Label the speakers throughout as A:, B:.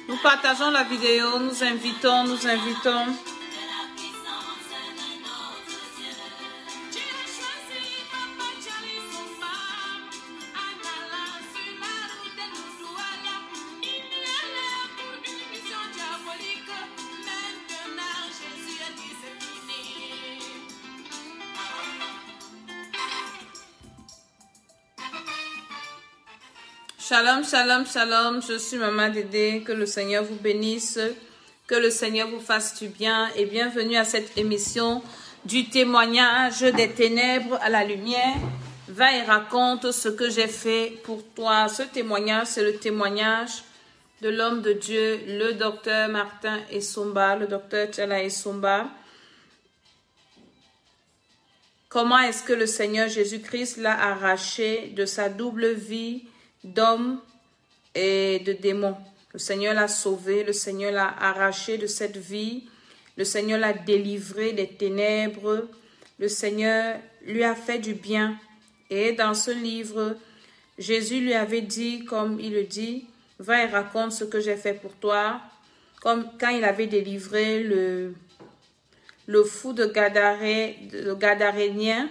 A: Nous partageons la vidéo, nous invitons, Shalom, shalom, shalom, je suis Maman Dédé, que le Seigneur vous bénisse, que le Seigneur vous fasse du bien et bienvenue à cette émission du témoignage des ténèbres à la lumière. Va et raconte ce que j'ai fait pour toi. Ce témoignage, c'est le témoignage de l'homme de Dieu, le docteur Martin Essomba, le docteur Tchala Essomba. Comment est-ce que le Seigneur Jésus-Christ l'a arraché de sa double vie d'homme et de démon. Le Seigneur l'a sauvé, le Seigneur l'a arraché de cette vie, le Seigneur l'a délivré des ténèbres, le Seigneur lui a fait du bien. Et dans ce livre, Jésus lui avait dit, comme il le dit, va et raconte ce que j'ai fait pour toi, comme quand il avait délivré le fou de Gadarénien.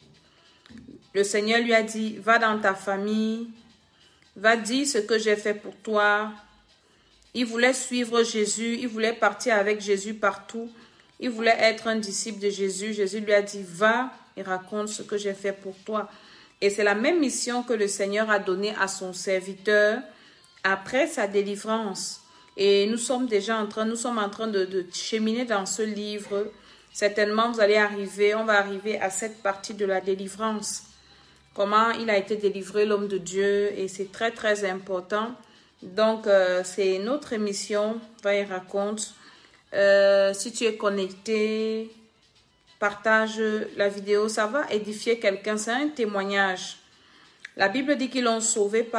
A: Le Seigneur lui a dit, va dans ta famille, va dire ce que j'ai fait pour toi. Il voulait suivre Jésus, il voulait partir avec Jésus partout. Il voulait être un disciple de Jésus. Jésus lui a dit, va et raconte ce que j'ai fait pour toi. Et c'est la même mission que le Seigneur a donnée à son serviteur après sa délivrance. Et nous sommes en train de cheminer dans ce livre. Certainement, on va arriver à cette partie de la délivrance. Comment il a été délivré, l'homme de Dieu, et c'est très très important. Donc c'est notre émission, va et raconte. Si tu es connecté, partage la vidéo, ça va édifier quelqu'un, c'est un témoignage. La Bible dit qu'ils l'ont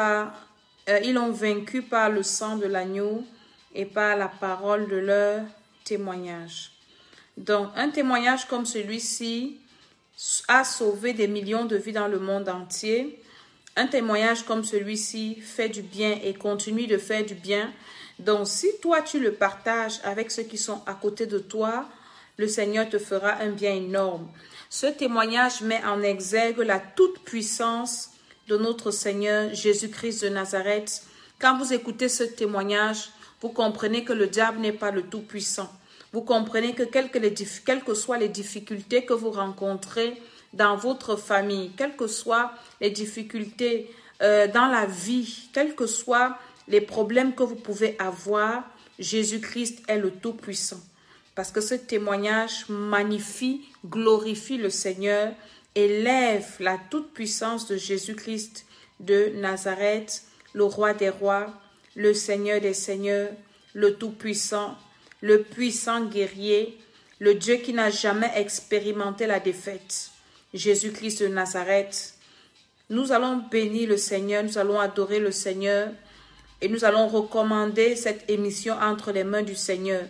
A: ils l'ont vaincu par le sang de l'agneau et par la parole de leur témoignage. Donc un témoignage comme celui-ci a sauvé des millions de vies dans le monde entier. Un témoignage comme celui-ci fait du bien et continue de faire du bien. Donc, si toi, tu le partages avec ceux qui sont à côté de toi, le Seigneur te fera un bien énorme. Ce témoignage met en exergue la toute-puissance de notre Seigneur Jésus-Christ de Nazareth. Quand vous écoutez ce témoignage, vous comprenez que le diable n'est pas le tout-puissant. Vous comprenez que quelles que soient les difficultés que vous rencontrez dans votre famille, quelles que soient les difficultés dans la vie, quels que soient les problèmes que vous pouvez avoir, Jésus-Christ est le Tout-Puissant. Parce que ce témoignage magnifie, glorifie le Seigneur, élève la toute-puissance de Jésus-Christ de Nazareth, le Roi des rois, le Seigneur des seigneurs, le Tout-Puissant, le puissant guerrier, le Dieu qui n'a jamais expérimenté la défaite, Jésus-Christ de Nazareth. Nous allons bénir le Seigneur, nous allons adorer le Seigneur et nous allons recommander cette émission entre les mains du Seigneur.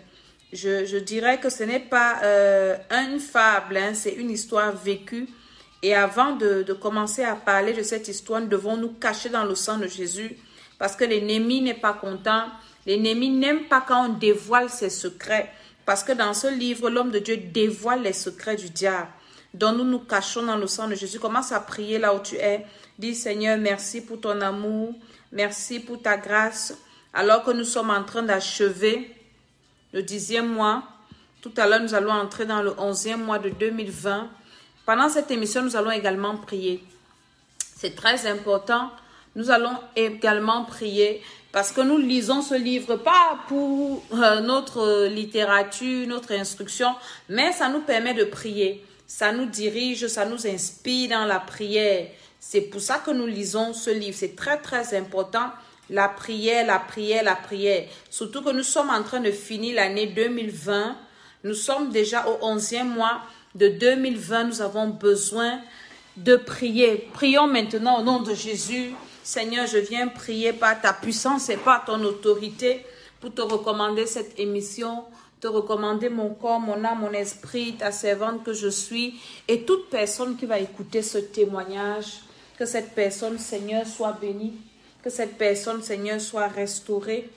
A: Je dirais que ce n'est pas une fable, hein, c'est une histoire vécue. Et avant de commencer à parler de cette histoire, nous devons nous cacher dans le sang de Jésus parce que l'ennemi n'est pas content. L'ennemi n'aime pas quand on dévoile ses secrets. Parce que dans ce livre, l'homme de Dieu dévoile les secrets du diable. Donc nous nous cachons dans le sang de Jésus. Commence à prier là où tu es. Dis Seigneur, merci pour ton amour. Merci pour ta grâce. Alors que nous sommes en train d'achever le 10e mois. Tout à l'heure, nous allons entrer dans le 11e mois de 2020. Pendant cette émission, nous allons également prier. C'est très important. Nous allons également prier parce que nous lisons ce livre pas pour notre littérature, notre instruction, mais ça nous permet de prier. Ça nous dirige, ça nous inspire dans la prière. C'est pour ça que nous lisons ce livre. C'est très, très important. La prière, la prière, la prière. Surtout que nous sommes en train de finir l'année 2020. Nous sommes déjà au 11e mois de 2020. Nous avons besoin de prier. Prions maintenant au nom de Jésus. Seigneur, je viens prier par ta puissance et par ton autorité pour te recommander cette émission, te recommander mon corps, mon âme, mon esprit, ta servante que je suis et toute personne qui va écouter ce témoignage. Que cette personne, Seigneur, soit bénie. Que cette personne, Seigneur, soit restaurée.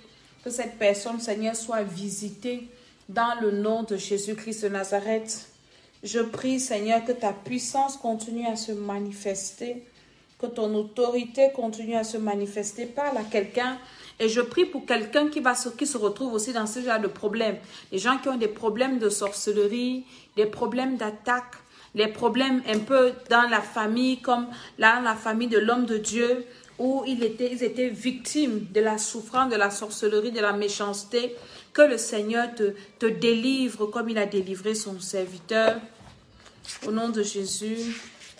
A: Que cette personne, Seigneur, soit visitée dans le nom de Jésus-Christ de Nazareth. Je prie, Seigneur, que ta puissance continue à se manifester, que ton autorité continue à se manifester. Parle à quelqu'un. Et je prie pour quelqu'un qui se retrouve aussi dans ce genre de problème. Les gens qui ont des problèmes de sorcellerie, des problèmes d'attaque, les problèmes un peu dans la famille, comme là, la famille de l'homme de Dieu, où ils étaient victimes de la souffrance, de la sorcellerie, de la méchanceté. Que le Seigneur te délivre comme il a délivré son serviteur. Au nom de Jésus,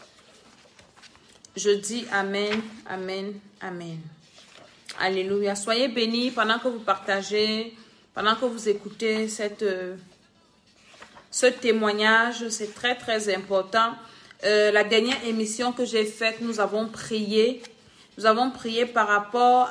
A: je dis Amen, Amen, Amen. Alléluia. Soyez bénis pendant que vous partagez, pendant que vous écoutez ce témoignage. C'est très, très important. La dernière émission que j'ai faite, nous avons prié. Nous avons prié par rapport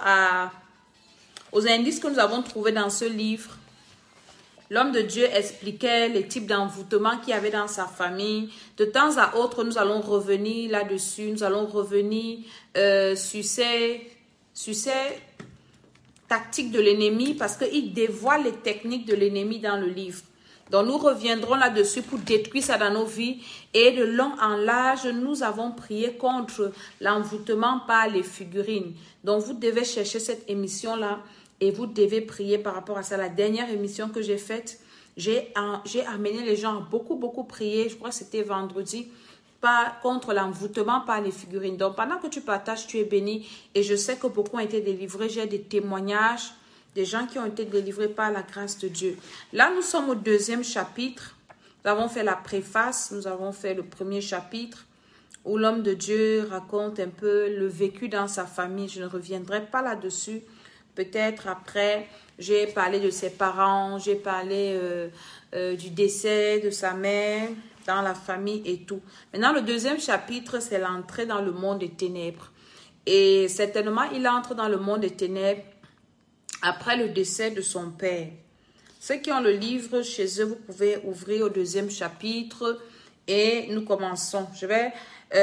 A: aux indices que nous avons trouvés dans ce livre. L'homme de Dieu expliquait les types d'envoûtement qu'il y avait dans sa famille. De temps à autre, nous allons revenir là-dessus. Nous allons revenir sur ces tactiques de l'ennemi parce qu'il dévoile les techniques de l'ennemi dans le livre. Donc, nous reviendrons là-dessus pour détruire ça dans nos vies. Et de long en large, nous avons prié contre l'envoûtement par les figurines. Donc, vous devez chercher cette émission-là et vous devez prier par rapport à ça. La dernière émission que j'ai faite, j'ai amené les gens à beaucoup prier. Je crois que c'était vendredi, contre l'envoûtement par les figurines. Donc, pendant que tu partages, tu es béni. Et je sais que beaucoup ont été délivrés. J'ai des témoignages. Des gens qui ont été délivrés par la grâce de Dieu. Là, nous sommes au 2e chapitre. Nous avons fait la préface. Nous avons fait le 1er chapitre où l'homme de Dieu raconte un peu le vécu dans sa famille. Je ne reviendrai pas là-dessus. Peut-être après, j'ai parlé de ses parents. J'ai parlé du décès de sa mère dans la famille et tout. Maintenant, le 2e chapitre, c'est l'entrée dans le monde des ténèbres. Et certainement, il entre dans le monde des ténèbres après le décès de son père. Ceux qui ont le livre chez eux, vous pouvez ouvrir au 2e chapitre et nous commençons. Je vais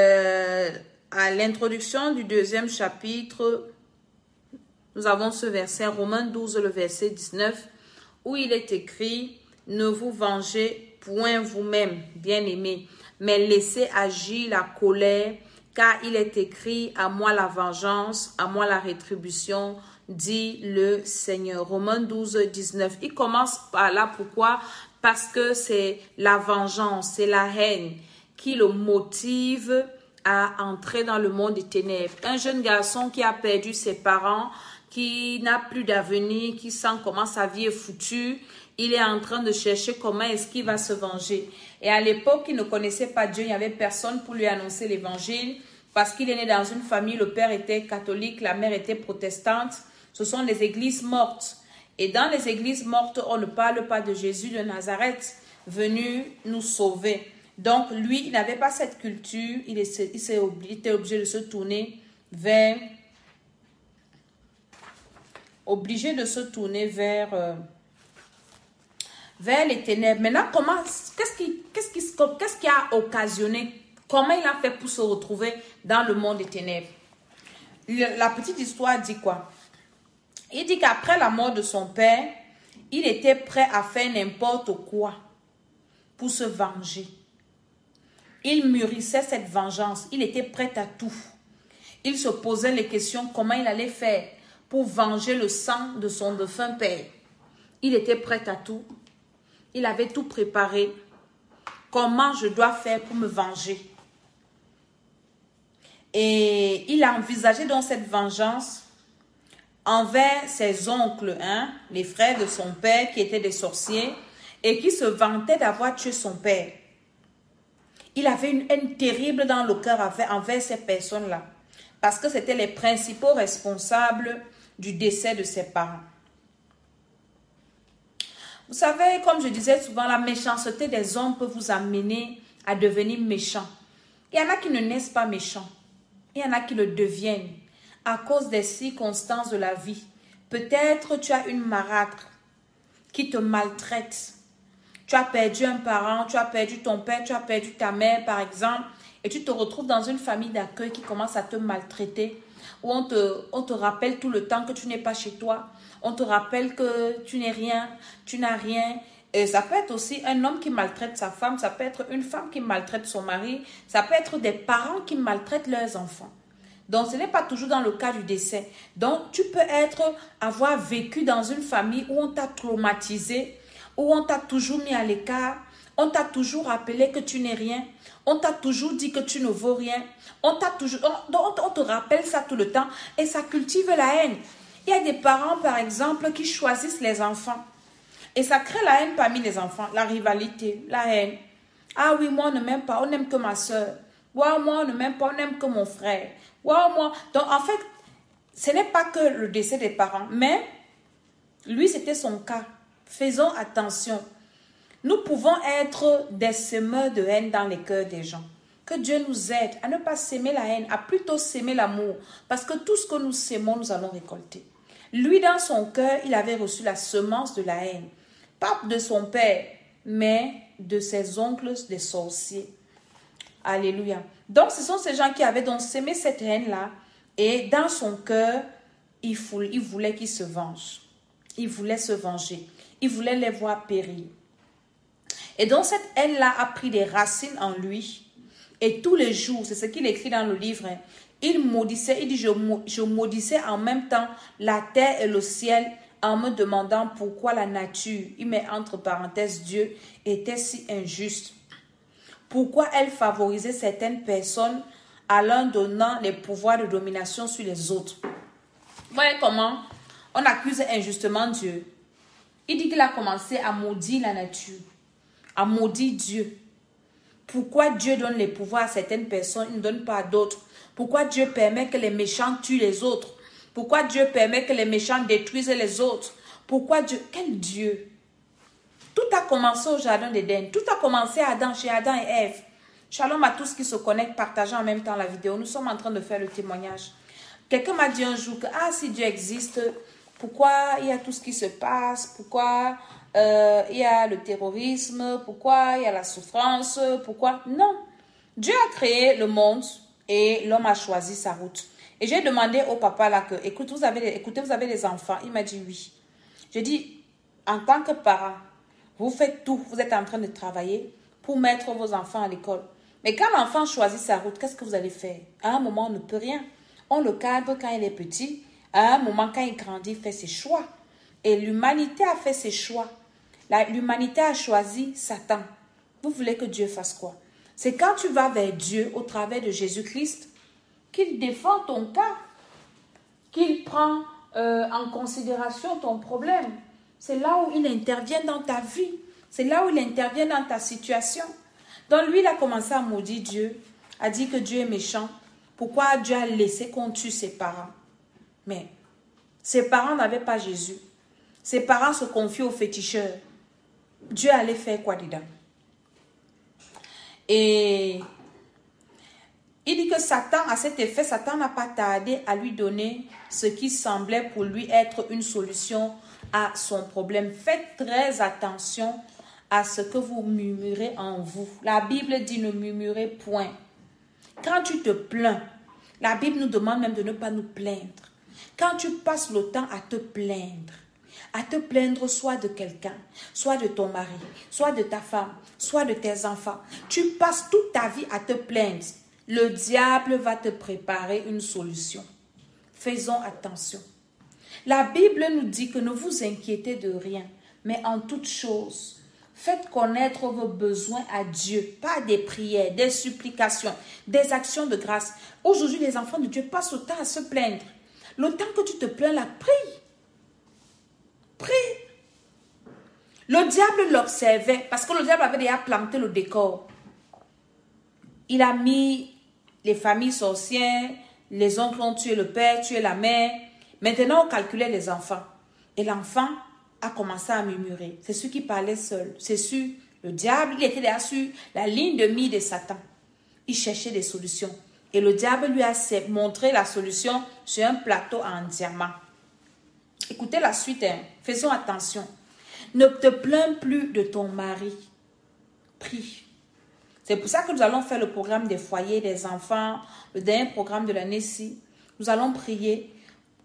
A: à l'introduction du 2e chapitre, nous avons ce verset, Romains 12, le verset 19, où il est écrit « Ne vous vengez point vous-même, bien-aimés, mais laissez agir la colère, car il est écrit « À moi la vengeance, à moi la rétribution » dit le Seigneur. Romains 12, 19. Il commence par là. Pourquoi? Parce que c'est la vengeance, c'est la haine qui le motive à entrer dans le monde des ténèbres. Un jeune garçon qui a perdu ses parents, qui n'a plus d'avenir, qui sent comment sa vie est foutue, il est en train de chercher comment est-ce qu'il va se venger. Et à l'époque, il ne connaissait pas Dieu, il n'y avait personne pour lui annoncer l'évangile parce qu'il est né dans une famille, le père était catholique, la mère était protestante. Ce sont les églises mortes. Et dans les églises mortes, on ne parle pas de Jésus de Nazareth venu nous sauver. Donc, lui, il n'avait pas cette culture. Il était obligé de se tourner vers les ténèbres. Maintenant, qu'est-ce qui a occasionné? Comment il a fait pour se retrouver dans le monde des ténèbres? La petite histoire dit quoi? Il dit qu'après la mort de son père, il était prêt à faire n'importe quoi pour se venger. Il mûrissait cette vengeance. Il était prêt à tout. Il se posait les questions comment il allait faire pour venger le sang de son défunt père. Il était prêt à tout. Il avait tout préparé. Comment je dois faire pour me venger? Et il a envisagé donc cette vengeance envers ses oncles, les frères de son père qui étaient des sorciers et qui se vantaient d'avoir tué son père. Il avait une haine terrible dans le cœur envers ces personnes-là parce que c'était les principaux responsables du décès de ses parents. Vous savez, comme je disais souvent, la méchanceté des hommes peut vous amener à devenir méchant. Il y en a qui ne naissent pas méchants. Il y en a qui le deviennent à cause des circonstances de la vie. Peut-être tu as une marâtre qui te maltraite. Tu as perdu un parent, tu as perdu ton père, tu as perdu ta mère par exemple, et tu te retrouves dans une famille d'accueil qui commence à te maltraiter, où on te rappelle tout le temps que tu n'es pas chez toi, On te rappelle que tu n'es rien, tu n'as rien. Et ça peut être aussi un homme qui maltraite sa femme, ça peut être une femme qui maltraite son mari, ça peut être des parents qui maltraitent leurs enfants. Donc, ce n'est pas toujours dans le cas du décès. Donc, tu peux avoir vécu dans une famille où on t'a traumatisé, où on t'a toujours mis à l'écart, on t'a toujours rappelé que tu n'es rien, on t'a toujours dit que tu ne vaux rien, on te rappelle ça tout le temps et ça cultive la haine. Il y a des parents, par exemple, qui choisissent les enfants et ça crée la haine parmi les enfants, la rivalité, la haine. Ah oui, moi on ne m'aime pas, on n'aime que ma soeur. Wow, moi on ne m'aime pas, on n'aime que mon frère. Wow, moi. Donc en fait, ce n'est pas que le décès des parents, mais lui c'était son cas. Faisons attention. Nous pouvons être des semeurs de haine dans les cœurs des gens. Que Dieu nous aide à ne pas s'aimer la haine, à plutôt s'aimer l'amour. Parce que tout ce que nous s'aimons, nous allons récolter. Lui, dans son cœur, il avait reçu la semence de la haine. Pas de son père, mais de ses oncles, des sorciers. Alléluia. Donc, ce sont ces gens qui avaient donc sémé cette haine-là. Et dans son cœur, il voulait qu'ils se vengent. Il voulait se venger. Il voulait les voir périr. Et donc, cette haine-là a pris des racines en lui. Et tous les jours, c'est ce qu'il écrit dans le livre, hein, il maudissait, il dit, je maudissais en même temps la terre et le ciel en me demandant pourquoi la nature, il met entre parenthèses Dieu, était si injuste. Pourquoi elle favorisait certaines personnes en leur donnant les pouvoirs de domination sur les autres. Vous voyez comment on accuse injustement Dieu. Il dit qu'il a commencé à maudire la nature, à maudire Dieu. Pourquoi Dieu donne les pouvoirs à certaines personnes, il ne donne pas à d'autres? Pourquoi Dieu permet que les méchants tuent les autres? Pourquoi Dieu permet que les méchants détruisent les autres? Pourquoi Dieu? Quel Dieu? Tout a commencé au jardin d'Éden. Tout a commencé à Adam, chez Adam et Ève. Shalom à tous qui se connectent, partageant en même temps la vidéo. Nous sommes en train de faire le témoignage. Quelqu'un m'a dit un jour que si Dieu existe, pourquoi il y a tout ce qui se passe? Pourquoi il y a le terrorisme? Pourquoi il y a la souffrance? Pourquoi? Non. Dieu a créé le monde et l'homme a choisi sa route. Et j'ai demandé au papa là que, écoutez, vous avez des enfants. Il m'a dit oui. J'ai dit, en tant que parent, vous faites tout. Vous êtes en train de travailler pour mettre vos enfants à l'école. Mais quand l'enfant choisit sa route, qu'est-ce que vous allez faire? À un moment, on ne peut rien. On le cadre quand il est petit. À un moment, quand il grandit, il fait ses choix. Et l'humanité a fait ses choix. L'humanité a choisi Satan. Vous voulez que Dieu fasse quoi? C'est quand tu vas vers Dieu au travers de Jésus-Christ qu'il défend ton cas, qu'il prend en considération ton problème. C'est là où il intervient dans ta vie. C'est là où il intervient dans ta situation. Donc lui, il a commencé à maudire Dieu, a dit que Dieu est méchant. Pourquoi Dieu a laissé qu'on tue ses parents? Mais ses parents n'avaient pas Jésus. Ses parents se confiaient aux féticheurs. Dieu allait faire quoi dedans? Et il dit que Satan, à cet effet, Satan n'a pas tardé à lui donner ce qui semblait pour lui être une solution à son problème. Faites très attention à ce que vous murmurez en vous. La Bible dit ne murmurez point. Quand tu te plains, la Bible nous demande même de ne pas nous plaindre. Quand tu passes le temps à te plaindre soit de quelqu'un, soit de ton mari, soit de ta femme, soit de tes enfants, tu passes toute ta vie à te plaindre. Le diable va te préparer une solution. Faisons attention. La Bible nous dit que ne vous inquiétez de rien, mais en toute chose, faites connaître vos besoins à Dieu, pas des prières, des supplications, des actions de grâce. Aujourd'hui, les enfants de Dieu passent le temps à se plaindre. Le temps que tu te plains, là, prie. Prie. Le diable l'observait parce que le diable avait déjà planté le décor. Il a mis les familles sorcières, les oncles ont tué le père, tué la mère. Maintenant, on calculait les enfants. Et l'enfant a commencé à murmurer. C'est celui qui parlait seul. C'est sûr, le diable, il était déjà sur la ligne de mire de Satan. Il cherchait des solutions. Et le diable lui a montré la solution sur un plateau en diamant. Écoutez la suite, hein. Faisons attention. Ne te plains plus de ton mari. Prie. C'est pour ça que nous allons faire le programme des foyers, des enfants, le dernier programme de l'année-ci. Nous allons prier.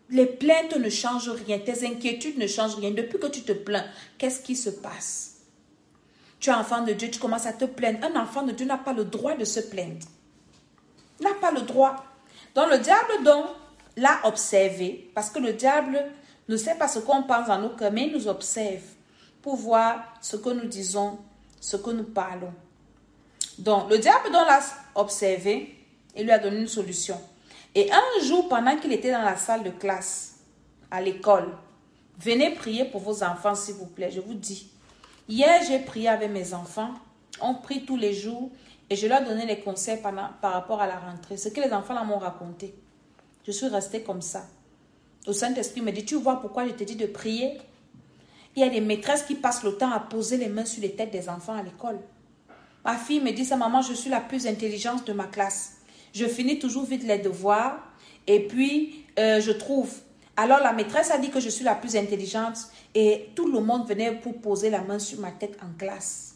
A: Les plaintes ne changent rien, tes inquiétudes ne changent rien. Depuis que tu te plains, qu'est-ce qui se passe? Tu es enfant de Dieu, tu commences à te plaindre. Un enfant de Dieu n'a pas le droit de se plaindre. Il n'a pas le droit. Donc le diable donc l'a observé, parce que le diable ne sait pas ce qu'on pense dans nos cœurs, mais il nous observe pour voir ce que nous disons, ce que nous parlons. Donc le diable donc l'a observé et lui a donné une solution. Et un jour, pendant qu'il était dans la salle de classe, à l'école, venez prier pour vos enfants, s'il vous plaît. Je vous dis, hier, j'ai prié avec mes enfants. On prie tous les jours et je leur donnais les conseils par rapport à la rentrée. Ce que les enfants là m'ont raconté. Je suis restée comme ça. Le Saint-Esprit me dit, tu vois pourquoi je te dis de prier? Il y a des maîtresses qui passent le temps à poser les mains sur les têtes des enfants à l'école. Ma fille me dit, ça, maman, je suis la plus intelligente de ma classe. Je finis toujours vite les devoirs et puis je trouve. Alors la maîtresse a dit que je suis la plus intelligente et tout le monde venait pour poser la main sur ma tête en classe.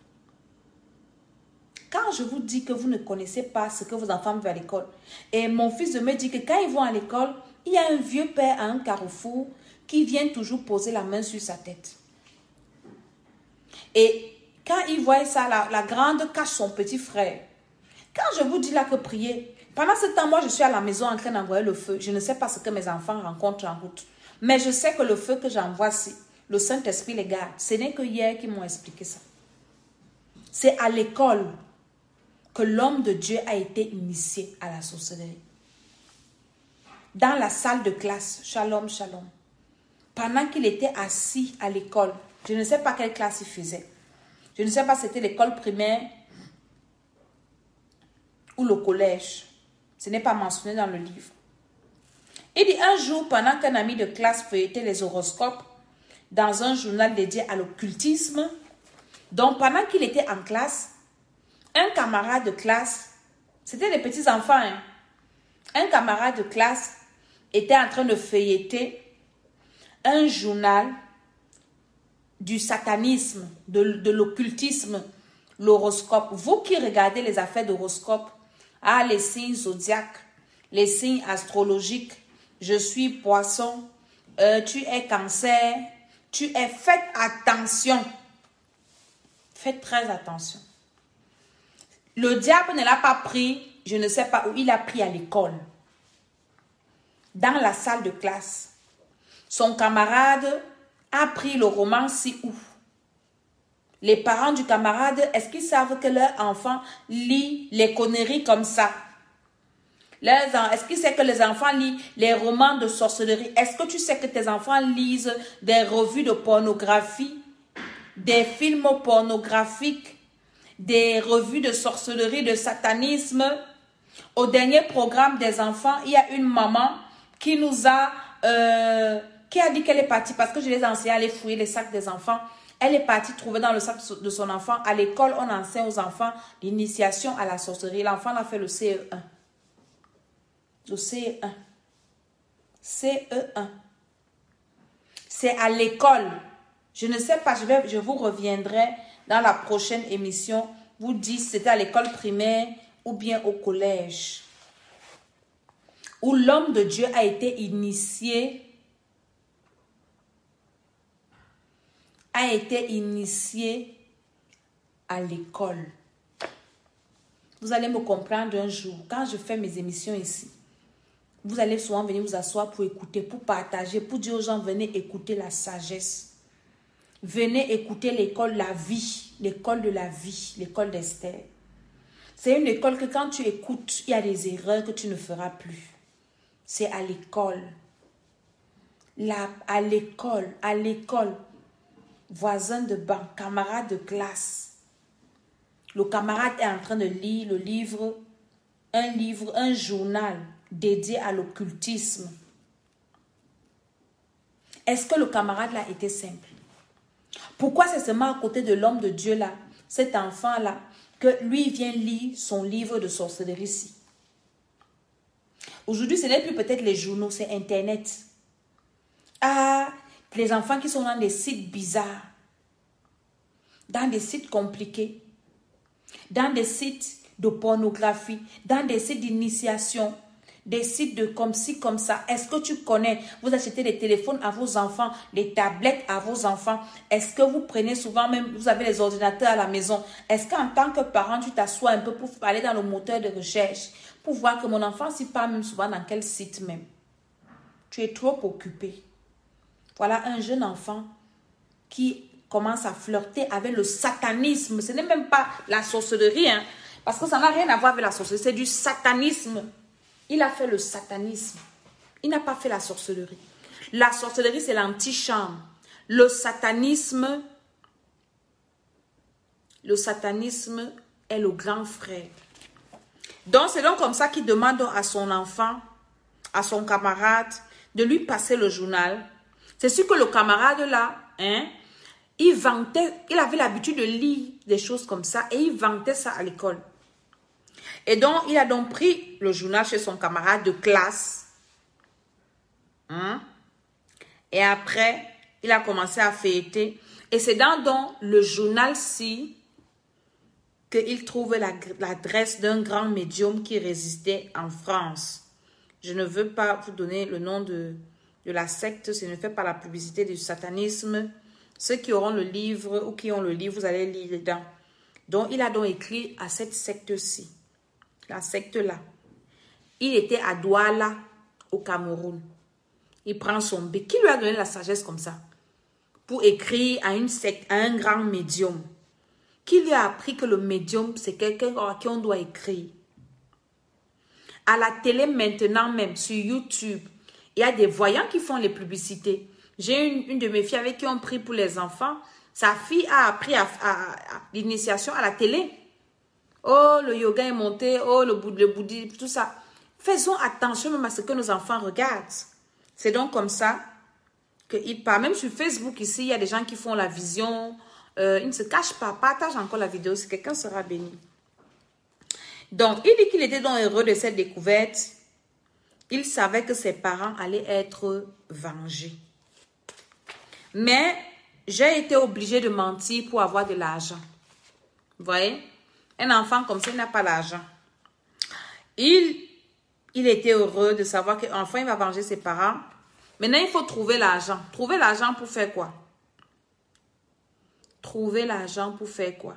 A: Quand je vous dis que vous ne connaissez pas ce que vos enfants vivent à l'école, et mon fils me dit que quand ils vont à l'école, il y a un vieux père à un carrefour qui vient toujours poser la main sur sa tête. Et quand il voit ça, la grande cache son petit frère. Quand je vous dis là que prier, pendant ce temps, moi je suis à la maison en train d'envoyer le feu. Je ne sais pas ce que mes enfants rencontrent en route. Mais je sais que le feu que j'envoie, le Saint-Esprit les garde. Ce n'est que hier qu'ils m'ont expliqué ça. C'est à l'école que l'homme de Dieu a été initié à la sorcellerie. Dans la salle de classe, shalom, shalom. Pendant qu'il était assis à l'école, je ne sais pas quelle classe il faisait. Je ne sais pas si c'était l'école primaire ou le collège. Ce n'est pas mentionné dans le livre. Il dit un jour, pendant qu'un ami de classe feuilletait les horoscopes dans un journal dédié à l'occultisme, donc pendant qu'il était en classe, un camarade de classe, c'était des petits enfants, hein, un camarade de classe était en train de feuilleter un journal du satanisme, de l'occultisme, l'horoscope. Vous qui regardez les affaires d'horoscope, les signes zodiaques, les signes astrologiques, je suis poisson, tu es cancer, faites attention. Faites très attention. Le diable ne l'a pas pris, je ne sais pas où, il l'a pris à l'école. Dans la salle de classe. Son camarade a pris le roman si où. Les parents du camarade, est-ce qu'ils savent que leur enfant lit les conneries comme ça? Est-ce qu'ils savent que les enfants lisent les romans de sorcellerie? Est-ce que tu sais que tes enfants lisent des revues de pornographie, des films pornographiques, des revues de sorcellerie, de satanisme? Au dernier programme des enfants, il y a une maman qui nous a... qui a dit qu'elle est partie parce que je les ai enseigné à aller fouiller les sacs des enfants. Elle est partie trouver dans le sac de son enfant. À l'école, on enseigne aux enfants l'initiation à la sorcellerie. L'enfant a fait le CE1. Le CE1. CE1. C'est à l'école. Je ne sais pas, je vous reviendrai dans la prochaine émission. Vous dites si c'était à l'école primaire ou bien au collège. Où l'homme de Dieu a été initié à l'école. Vous allez me comprendre un jour. Quand je fais mes émissions ici, vous allez souvent venir vous asseoir pour écouter, pour partager, pour dire aux gens, venez écouter la sagesse. Venez écouter l'école, la vie, l'école de la vie, l'école d'Esther. C'est une école que quand tu écoutes, il y a des erreurs que tu ne feras plus. C'est à l'école. À l'école. Voisin de banc, camarade de classe. Le camarade est en train de lire le livre, un journal dédié à l'occultisme. Est-ce que le camarade là était simple? Pourquoi c'est seulement à côté de l'homme de Dieu là, cet enfant là, que lui vient lire son livre de sorcellerie ici? Aujourd'hui, ce n'est plus peut-être les journaux, c'est Internet. Les enfants qui sont dans des sites bizarres, dans des sites compliqués, dans des sites de pornographie, dans des sites d'initiation. des sites de comme ci, comme ça. Est-ce que tu connais? Vous achetez des téléphones à vos enfants, des tablettes à vos enfants. Est-ce que vous prenez souvent même, vous avez les ordinateurs à la maison. Est-ce qu'en tant que parent, tu t'assois un peu pour aller dans le moteur de recherche, pour voir que mon enfant s'y parle même souvent dans quel site même? Tu es trop occupé. Voilà un jeune enfant qui commence à flirter avec le satanisme. Ce n'est même pas la sorcellerie, hein, parce que ça n'a rien à voir avec la sorcellerie, c'est du satanisme. Il a fait le satanisme. Il n'a pas fait la sorcellerie. La sorcellerie, c'est l'antichambre. Le satanisme est le grand frère. Donc, c'est donc comme ça qu'il demande à son enfant, à son camarade, de lui passer le journal. C'est sûr que le camarade là, hein, il vantait, il avait l'habitude de lire des choses comme ça et il vantait ça à l'école. Et donc, il a donc pris le journal chez son camarade de classe. Hein? Et après, il a commencé à feuilleter. Et c'est dans le journal-ci qu'il trouve l'adresse d'un grand médium qui résidait en France. Je ne veux pas vous donner le nom de la secte, je ne fais pas la publicité du satanisme. Ceux qui auront le livre ou qui ont le livre, vous allez lire dedans. Donc, il a donc écrit à cette secte-ci, la secte-là. Il était à Douala, au Cameroun. Il prend son bec. Qui lui a donné la sagesse comme ça? Pour écrire à une secte, à un grand médium. Qui lui a appris que le médium, c'est quelqu'un à qui on doit écrire? À la télé maintenant même, sur YouTube, il y a des voyants qui font les publicités. J'ai une de mes filles avec qui on prie pour les enfants. Sa fille a appris à l'initiation à la télé. Oh, le yoga est monté. Oh, le bouddhisme, tout ça. Faisons attention même à ce que nos enfants regardent. C'est donc comme ça qu'il parle. Même sur Facebook ici, il y a des gens qui font la vision. Ils ne se cachent pas. Partage encore la vidéo si quelqu'un sera béni. Donc, il dit qu'il était donc heureux de cette découverte. Il savait que ses parents allaient être vengés. Mais j'ai été obligée de mentir pour avoir de l'argent. Vous voyez? Un enfant comme ça, il n'a pas l'argent. Il était heureux de savoir qu'enfin, il va venger ses parents. Maintenant, il faut trouver l'argent. Trouver l'argent pour faire quoi? Trouver l'argent pour faire quoi?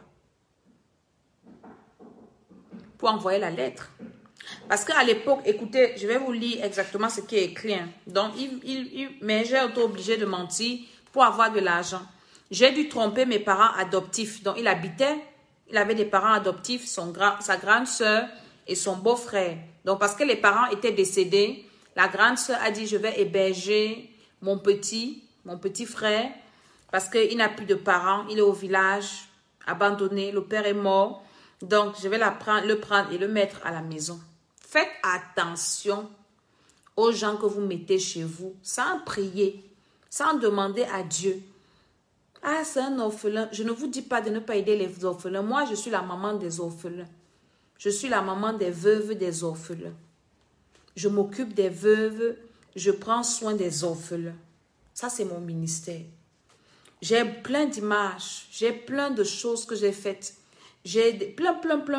A: Pour envoyer la lettre. Parce qu'à l'époque, écoutez, je vais vous lire exactement ce qui est écrit. Hein. Donc, mais j'ai été obligée de mentir pour avoir de l'argent. J'ai dû tromper mes parents adoptifs. Donc, il avait des parents adoptifs, sa grande soeur et son beau-frère. Donc, parce que les parents étaient décédés, la grande soeur a dit, je vais héberger mon petit frère, parce qu'il n'a plus de parents, il est au village, abandonné, le père est mort. Donc, je vais le prendre et le mettre à la maison. Faites attention aux gens que vous mettez chez vous, sans prier, sans demander à Dieu. Ah, c'est un orphelin. Je ne vous dis pas de ne pas aider les orphelins. Moi, je suis la maman des orphelins. Je suis la maman des veuves des orphelins. Je m'occupe des veuves. Je prends soin des orphelins. Ça, c'est mon ministère. J'ai plein d'images. J'ai plein de choses que j'ai faites. J'ai plein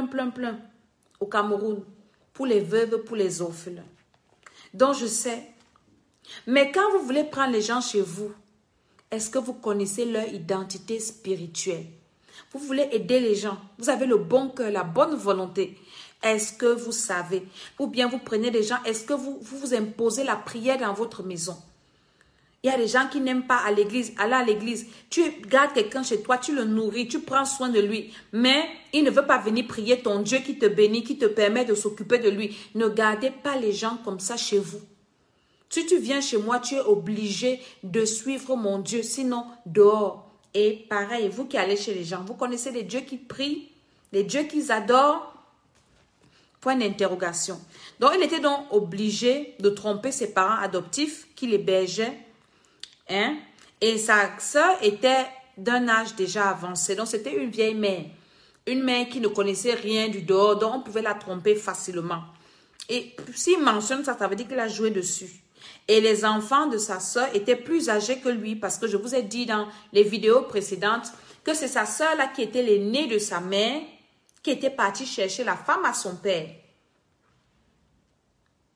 A: au Cameroun. Pour les veuves, pour les orphelins. Donc, je sais. Mais quand vous voulez prendre les gens chez vous, est-ce que vous connaissez leur identité spirituelle? Vous voulez aider les gens. Vous avez le bon cœur, la bonne volonté. Est-ce que vous savez? Ou bien vous prenez des gens, est-ce que vous imposez la prière dans votre maison? Il y a des gens qui n'aiment pas aller à l'église. Tu gardes quelqu'un chez toi, tu le nourris, tu prends soin de lui. Mais il ne veut pas venir prier ton Dieu qui te bénit, qui te permet de s'occuper de lui. Ne gardez pas les gens comme ça chez vous. Si tu viens chez moi, tu es obligé de suivre mon Dieu, sinon dehors. Et pareil, vous qui allez chez les gens, vous connaissez les dieux qui prient, les dieux qu'ils adorent? Point d'interrogation. Donc, il était donc obligé de tromper ses parents adoptifs qui l'hébergeaient. Hein? Et sa soeur était d'un âge déjà avancé. Donc, c'était une vieille mère. Une mère qui ne connaissait rien du dehors, donc on pouvait la tromper facilement. Et s'il mentionne ça, ça veut dire qu'il a joué dessus. Et les enfants de sa soeur étaient plus âgés que lui parce que je vous ai dit dans les vidéos précédentes que c'est sa soeur là qui était l'aînée de sa mère qui était partie chercher la femme à son père.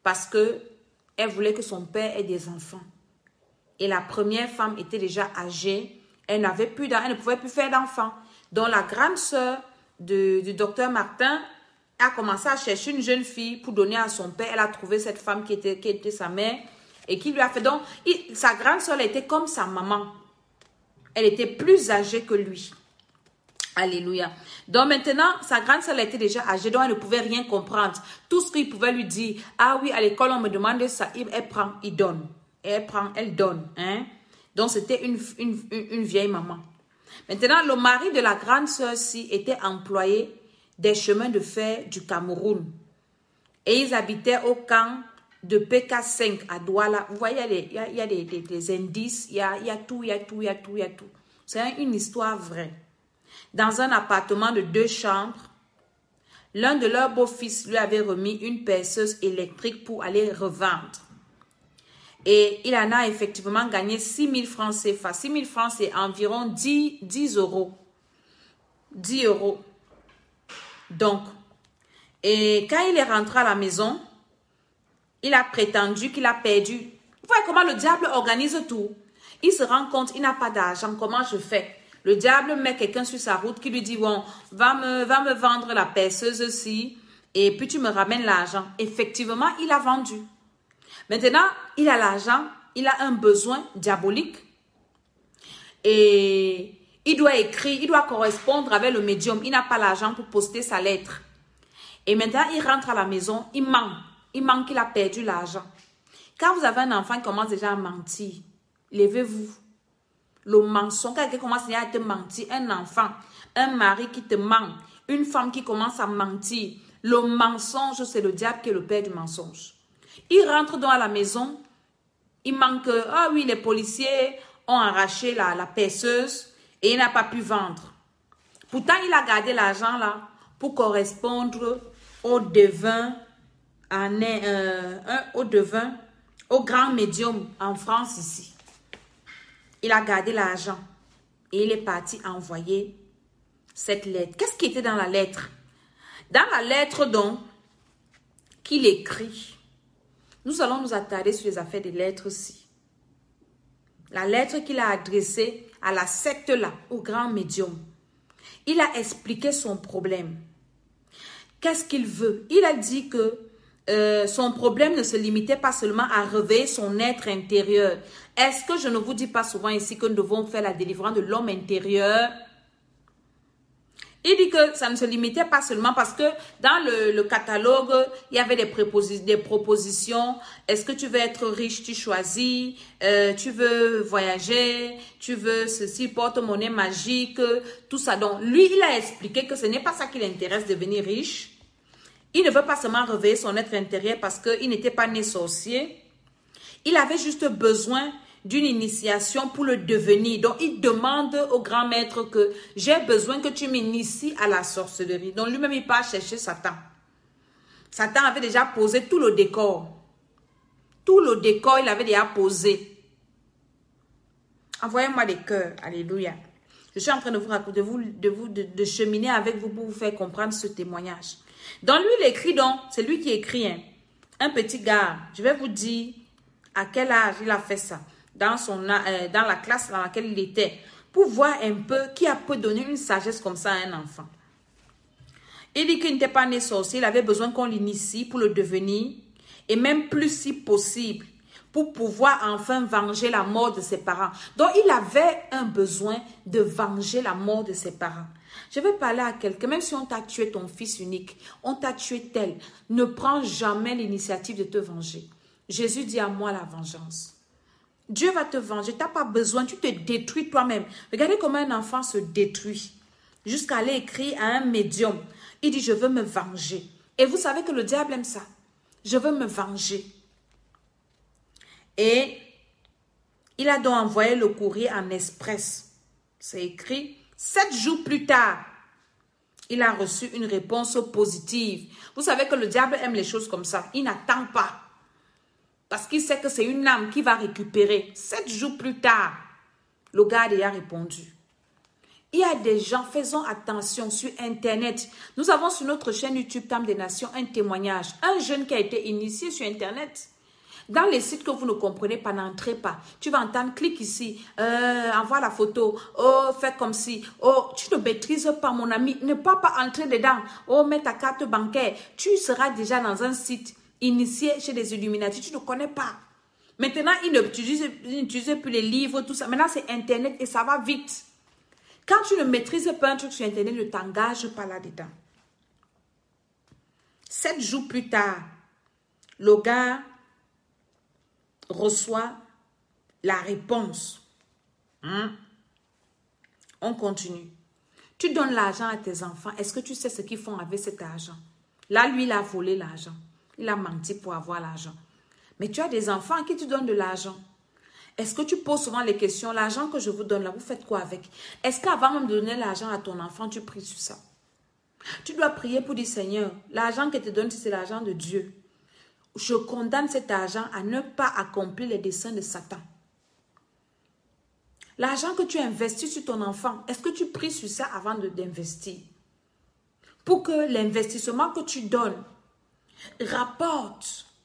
A: parce que elle voulait que son père ait des enfants. Et la première femme était déjà âgée. Elle n'avait plus elle ne pouvait plus faire d'enfants. Donc la grande sœur du docteur Martin a commencé à chercher une jeune fille pour donner à son père. Elle a trouvé cette femme qui était sa mère et qui lui a fait. Donc sa grande sœur était comme sa maman. Elle était plus âgée que lui. Alléluia. Donc maintenant, sa grande sœur était déjà âgée, donc elle ne pouvait rien comprendre. Tout ce qu'il pouvait lui dire, ah oui, à l'école, on me demande ça, elle prend, il donne. Elle prend, elle donne. Hein? Donc c'était une vieille maman. Maintenant, le mari de la grande sœur-ci était employé des chemins de fer du Cameroun. Et ils habitaient au camp de PK5 à Douala. Vous voyez, il y a des indices, il y a tout. C'est une histoire vraie. Dans un appartement de 2 chambres, l'un de leurs beaux-fils lui avait remis une perceuse électrique pour aller revendre. Et il en a effectivement gagné 6 000 francs CFA. 6 000 francs, c'est environ 10 euros. 10 euros. Donc, et quand il est rentré à la maison, il a prétendu qu'il a perdu. Vous voyez comment le diable organise tout. Il se rend compte, il n'a pas d'argent, comment je fais? Le diable met quelqu'un sur sa route qui lui dit, bon, va me vendre la perceuse-ci et puis tu me ramènes l'argent. Effectivement, il a vendu. Maintenant, il a l'argent, il a un besoin diabolique et il doit écrire, il doit correspondre avec le médium. Il n'a pas l'argent pour poster sa lettre. Et maintenant, il rentre à la maison, il ment. Il ment qu'il a perdu l'argent. Quand vous avez un enfant qui commence déjà à mentir, levez-vous. Le mensonge, quand quelqu'un commence à te mentir, un enfant, un mari qui te ment, une femme qui commence à mentir, le mensonge, c'est le diable qui est le père du mensonge. Il rentre donc à la maison, il manque, ah oui, les policiers ont arraché la perceuse et il n'a pas pu vendre. Pourtant, il a gardé l'argent là pour correspondre au devin, au grand médium en France ici. Il a gardé l'argent et il est parti envoyer cette lettre. Qu'est-ce qui était dans la lettre? Dans la lettre donc, qu'il écrit, nous allons nous attarder sur les affaires des lettres-ci. La lettre qu'il a adressée à la secte-là, au grand médium. Il a expliqué son problème. Qu'est-ce qu'il veut? Il a dit que son problème ne se limitait pas seulement à réveiller son être intérieur. Est-ce que je ne vous dis pas souvent ici que nous devons faire la délivrance de l'homme intérieur? Il dit que ça ne se limitait pas seulement parce que dans le catalogue, il y avait des propositions. Est-ce que tu veux être riche, tu choisis. Tu veux voyager, tu veux ceci, porte-monnaie magique, tout ça. Donc, lui, il a expliqué que ce n'est pas ça qui l'intéresse de devenir riche. Il ne veut pas seulement réveiller son être intérieur parce qu'il n'était pas né sorcier. Il avait juste besoin d'une initiation pour le devenir. Donc, il demande au grand maître que j'ai besoin que tu m'inities à la sorcellerie. Donc, lui-même, il part chercher Satan. Satan avait déjà posé tout le décor. Tout le décor, il avait déjà posé. Envoyez-moi des cœurs. Alléluia. Je suis en train de vous raconter, de cheminer avec vous pour vous faire comprendre ce témoignage. Donc, lui, il écrit donc, c'est lui qui écrit, hein, un petit gars. Je vais vous dire à quel âge il a fait ça. Dans la classe dans laquelle il était, pour voir un peu qui a pu donner une sagesse comme ça à un enfant. Il dit qu'il n'était pas né sorcier, il avait besoin qu'on l'initie pour le devenir, et même plus si possible, pour pouvoir enfin venger la mort de ses parents. Donc, il avait un besoin de venger la mort de ses parents. Je vais parler à quelqu'un, même si on t'a tué ton fils unique, on t'a tué tel, ne prends jamais l'initiative de te venger. Jésus dit à moi la vengeance. Dieu va te venger, tu n'as pas besoin, tu te détruis toi-même. Regardez comment un enfant se détruit. Jusqu'à aller écrire à un médium. Il dit, je veux me venger. Et vous savez que le diable aime ça. Je veux me venger. Et il a donc envoyé le courrier en express. C'est écrit, 7 jours plus tard, il a reçu une réponse positive. Vous savez que le diable aime les choses comme ça. Il n'attend pas. Parce qu'il sait que c'est une âme qui va récupérer. 7 jours plus tard, le gars a déjà répondu. Il y a des gens, faisons attention sur Internet. Nous avons sur notre chaîne YouTube Temple des Nations un témoignage. Un jeune qui a été initié sur Internet. Dans les sites que vous ne comprenez pas, n'entrez pas. Tu vas entendre, clique ici, envoie la photo, oh, fais comme si, oh, tu ne maîtrises pas mon ami, ne pas entrer dedans, oh, mets ta carte bancaire. Tu seras déjà dans un site initié chez les Illuminati, tu ne connais pas. Maintenant, ils n'utilisent plus les livres, tout ça. Maintenant, c'est Internet et ça va vite. Quand tu ne maîtrises pas un truc sur Internet, ne t'engage pas là-dedans. 7 jours plus tard, le gars reçoit la réponse. On continue. Tu donnes l'argent à tes enfants. Est-ce que tu sais ce qu'ils font avec cet argent? Là, lui, il a volé l'argent. Il a menti pour avoir l'argent. Mais tu as des enfants à qui tu donnes de l'argent. Est-ce que tu poses souvent les questions? L'argent que je vous donne là, vous faites quoi avec? Est-ce qu'avant même de donner l'argent à ton enfant, tu pries sur ça? Tu dois prier pour dire, Seigneur, l'argent que tu te donnes, c'est l'argent de Dieu. Je condamne cet argent à ne pas accomplir les desseins de Satan. L'argent que tu investis sur ton enfant, est-ce que tu pries sur ça avant d'investir? Pour que l'investissement que tu donnes rapporte.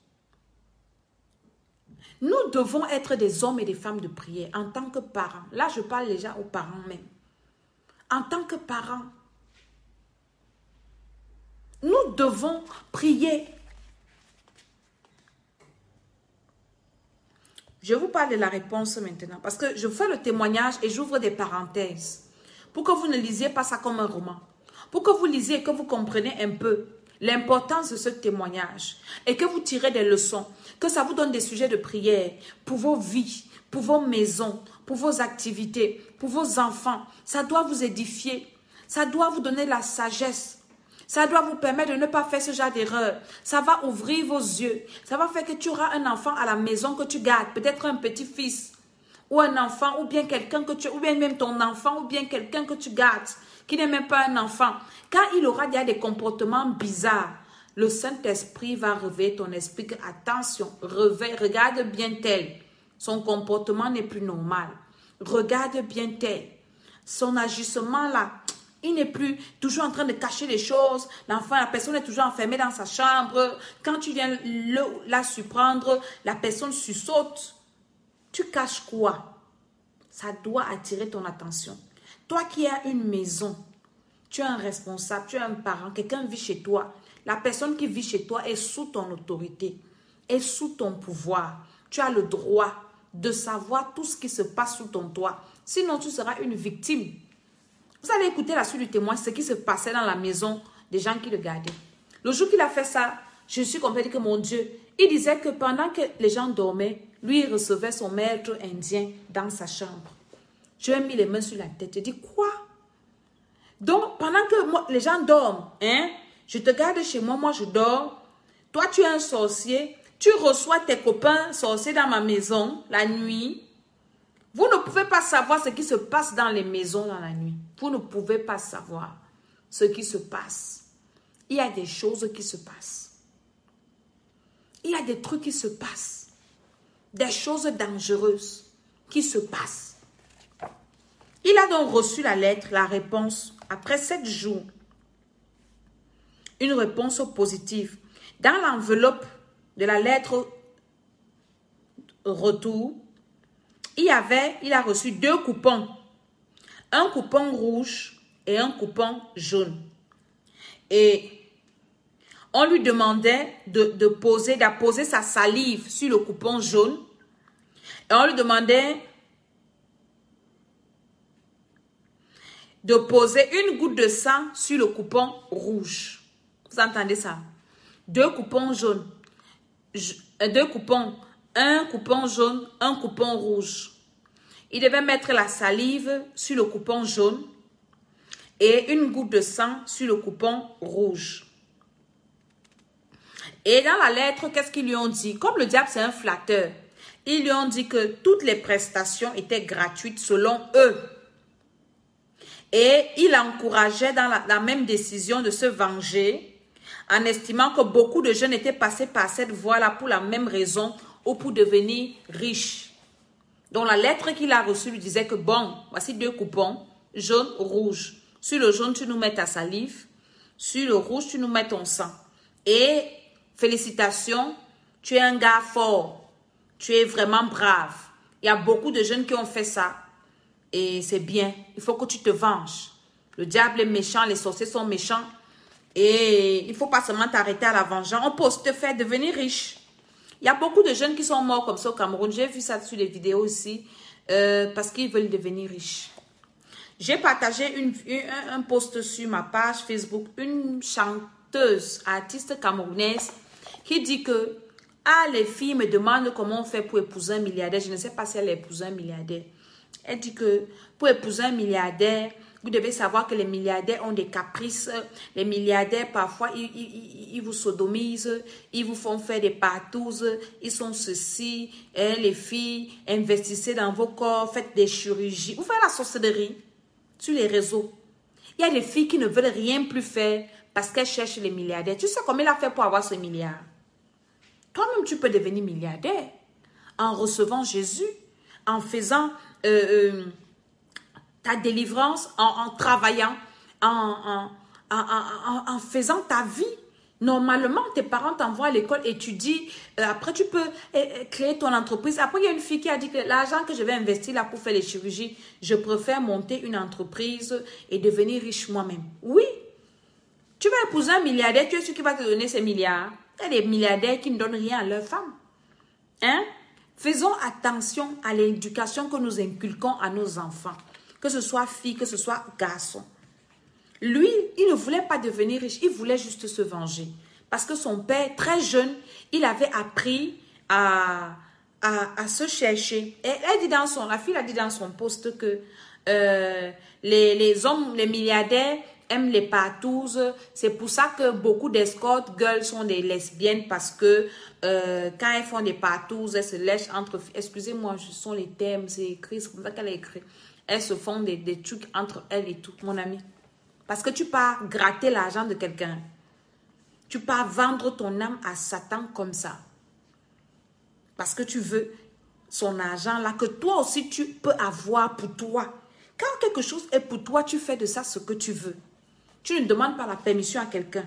A: Nous devons être des hommes et des femmes de prière en tant que parents. Là, je parle déjà aux parents même. En tant que parents, nous devons prier. Je vous parle de la réponse maintenant parce que je fais le témoignage et j'ouvre des parenthèses pour que vous ne lisiez pas ça comme un roman. Pour que vous lisiez et que vous compreniez un peu l'importance de ce témoignage et que vous tirez des leçons, que ça vous donne des sujets de prière pour vos vies, pour vos maisons, pour vos activités, pour vos enfants. Ça doit vous édifier, ça doit vous donner la sagesse. Ça doit vous permettre de ne pas faire ce genre d'erreur. Ça va ouvrir vos yeux. Ça va faire que tu auras un enfant à la maison que tu gardes. Peut-être un petit-fils. Ou un enfant. Ou bien quelqu'un que tu... Ou bien même ton enfant. Ou bien quelqu'un que tu gardes. Qui n'est même pas un enfant. Quand il aura déjà des comportements bizarres, le Saint-Esprit va réveiller ton esprit. Que, attention, regarde bien tel. Son comportement n'est plus normal. Regarde bien tel. Son agissement là. Il n'est plus toujours en train de cacher les choses. L'enfant, la personne est toujours enfermée dans sa chambre. Quand tu viens la surprendre, la personne sursaute. Tu caches quoi? Ça doit attirer ton attention. Toi qui as une maison, tu es un responsable, tu es un parent, quelqu'un vit chez toi. La personne qui vit chez toi est sous ton autorité, est sous ton pouvoir. Tu as le droit de savoir tout ce qui se passe sous ton toit. Sinon, tu seras une victime. Vous allez écouter la suite du témoin, ce qui se passait dans la maison des gens qui le gardaient. Le jour qu'il a fait ça, je suis complètement dit que mon Dieu, il disait que pendant que les gens dormaient, lui, il recevait son maître indien dans sa chambre. Je lui ai mis les mains sur la tête. Je dis, quoi? Donc, pendant que les gens dorment, je te garde chez moi, moi je dors. Toi, tu es un sorcier. Tu reçois tes copains sorciers dans ma maison la nuit. Vous ne pouvez pas savoir ce qui se passe dans les maisons dans la nuit. Vous ne pouvez pas savoir ce qui se passe. Il y a des choses qui se passent. Il y a des trucs qui se passent. Des choses dangereuses qui se passent. Il a donc reçu la lettre, la réponse, après 7 jours. Une réponse positive. Dans l'enveloppe de la lettre retour, il a reçu 2 coupons. Un coupon rouge et un coupon jaune. Et on lui demandait d'apposer sa salive sur le coupon jaune. Et on lui demandait de poser une goutte de sang sur le coupon rouge. Vous entendez ça? 2 coupons jaunes. 2 coupons. Un coupon jaune, un coupon rouge. Il devait mettre la salive sur le coupon jaune et une goutte de sang sur le coupon rouge. Et dans la lettre, qu'est-ce qu'ils lui ont dit? Comme le diable, c'est un flatteur, ils lui ont dit que toutes les prestations étaient gratuites selon eux. Et il encourageait dans la même décision de se venger en estimant que beaucoup de jeunes étaient passés par cette voie-là pour la même raison ou pour devenir riches. Donc la lettre qu'il a reçue lui disait que bon, voici 2 coupons, jaune, rouge. Sur le jaune, tu nous mets ta salive. Sur le rouge, tu nous mets ton sang. Et félicitations, tu es un gars fort. Tu es vraiment brave. Il y a beaucoup de jeunes qui ont fait ça. Et c'est bien. Il faut que tu te venges. Le diable est méchant, les sorciers sont méchants. Et il ne faut pas seulement t'arrêter à la vengeance. On peut aussi te faire devenir riche. Il y a beaucoup de jeunes qui sont morts comme ça au Cameroun. J'ai vu ça sur les vidéos aussi. Parce qu'ils veulent devenir riches. J'ai partagé un post sur ma page Facebook. Une chanteuse, artiste camerounaise qui dit que les filles me demandent comment on fait pour épouser un milliardaire. Je ne sais pas si elle a épousé un milliardaire. Elle dit que pour épouser un milliardaire, vous devez savoir que les milliardaires ont des caprices. Les milliardaires, parfois, ils vous sodomisent. Ils vous font faire des partous. Ils sont ceci. Et les filles, investissez dans vos corps. Faites des chirurgies. Vous faites la sorcellerie sur les réseaux. Il y a des filles qui ne veulent rien plus faire parce qu'elles cherchent les milliardaires. Tu sais combien il a fait pour avoir ce milliard? Toi-même, tu peux devenir milliardaire en recevant Jésus, en faisant ta délivrance, en travaillant, en faisant ta vie. Normalement, tes parents t'envoient à l'école, étudie. Après, tu peux créer ton entreprise. Après, il y a une fille qui a dit que l'argent que je vais investir là pour faire les chirurgies, je préfère monter une entreprise et devenir riche moi-même. Oui. Tu vas épouser un milliardaire, tu es sûr qu'il va te donner ces milliards. Il y a des milliardaires qui ne donnent rien à leurs femmes. Hein? Faisons attention à l'éducation que nous inculquons à nos enfants. Que ce soit fille, que ce soit garçon. Lui, il ne voulait pas devenir riche, il voulait juste se venger. Parce que son père, très jeune, il avait appris à se chercher. Et la fille a dit dans son post que les hommes, les milliardaires aiment les partous. C'est pour ça que beaucoup d'escort girls sont des lesbiennes parce que quand elles font des partous, elles se lèchent entre filles. Excusez-moi, ce sont les termes, c'est écrit, c'est comme ça qu'elle a écrit. Elles se font des trucs entre elles et tout, mon ami. Parce que tu pars gratter l'argent de quelqu'un. Tu pars vendre ton âme à Satan comme ça. Parce que tu veux son argent là, que toi aussi tu peux avoir pour toi. Quand quelque chose est pour toi, tu fais de ça ce que tu veux. Tu ne demandes pas la permission à quelqu'un.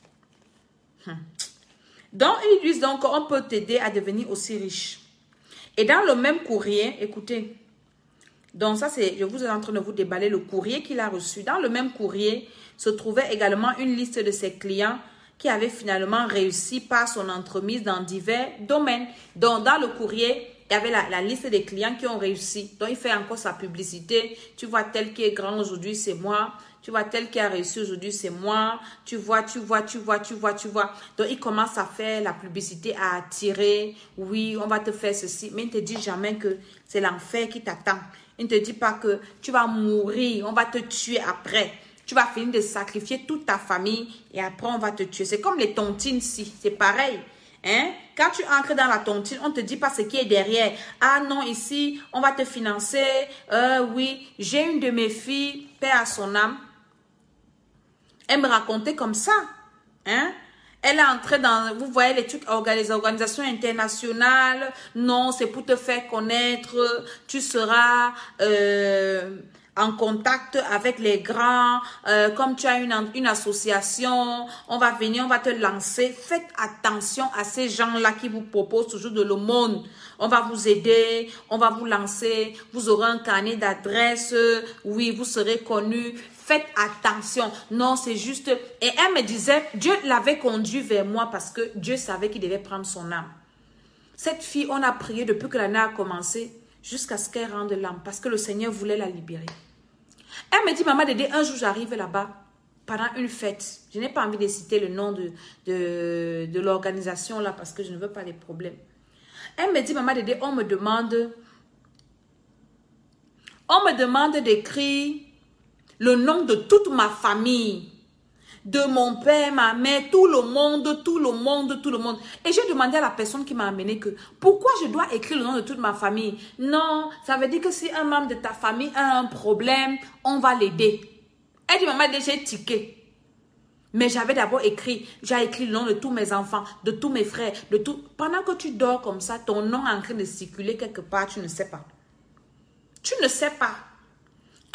A: Donc, ils disent donc qu'on peut t'aider à devenir aussi riche. Et dans le même courrier, écoutez, donc ça c'est, je vous ai en train de vous déballer le courrier qu'il a reçu. Dans le même courrier se trouvait également une liste de ses clients qui avaient finalement réussi par son entremise dans divers domaines. Donc dans le courrier, il y avait la liste des clients qui ont réussi. Donc il fait encore sa publicité. Tu vois tel qui est grand aujourd'hui, c'est moi. Tu vois tel qui a réussi aujourd'hui, c'est moi. Tu vois. Donc il commence à faire la publicité, à attirer. Oui, on va te faire ceci. Mais il ne te dit jamais que c'est l'enfer qui t'attend. Il ne te dit pas que tu vas mourir, on va te tuer après. Tu vas finir de sacrifier toute ta famille et après on va te tuer. C'est comme les tontines ici, c'est pareil. Hein? Quand tu entres dans la tontine, on ne te dit pas ce qui est derrière. Ah non, ici, on va te financer. Oui, j'ai une de mes filles, paix à son âme. Elle me racontait comme ça. Hein? Elle est entrée dans, vous voyez les trucs, les organisations internationales. Non, c'est pour te faire connaître. Tu seras en contact avec les grands. Comme tu as une association, on va venir, on va te lancer. Faites attention à ces gens-là qui vous proposent toujours de l'aumône. On va vous aider, on va vous lancer. Vous aurez un carnet d'adresses. Oui, vous serez connu. Faites attention. Non, c'est juste... Et elle me disait, Dieu l'avait conduit vers moi parce que Dieu savait qu'il devait prendre son âme. Cette fille, on a prié depuis que l'année a commencé jusqu'à ce qu'elle rende l'âme parce que le Seigneur voulait la libérer. Elle me dit, maman Dédé, un jour j'arrive là-bas pendant une fête. Je n'ai pas envie de citer le nom de l'organisation là parce que je ne veux pas les problèmes. Elle me dit, maman Dédé, on me demande d'écrire le nom de toute ma famille, de mon père, ma mère, tout le monde. Et j'ai demandé à la personne qui m'a amené que pourquoi je dois écrire le nom de toute ma famille? Non, ça veut dire que si un membre de ta famille a un problème, on va l'aider. Elle dit, maman, j'ai tiqué. Mais j'avais d'abord écrit, j'ai écrit le nom de tous mes enfants, de tous mes frères, de tout. Pendant que tu dors comme ça, ton nom est en train de circuler quelque part, tu ne sais pas. Tu ne sais pas.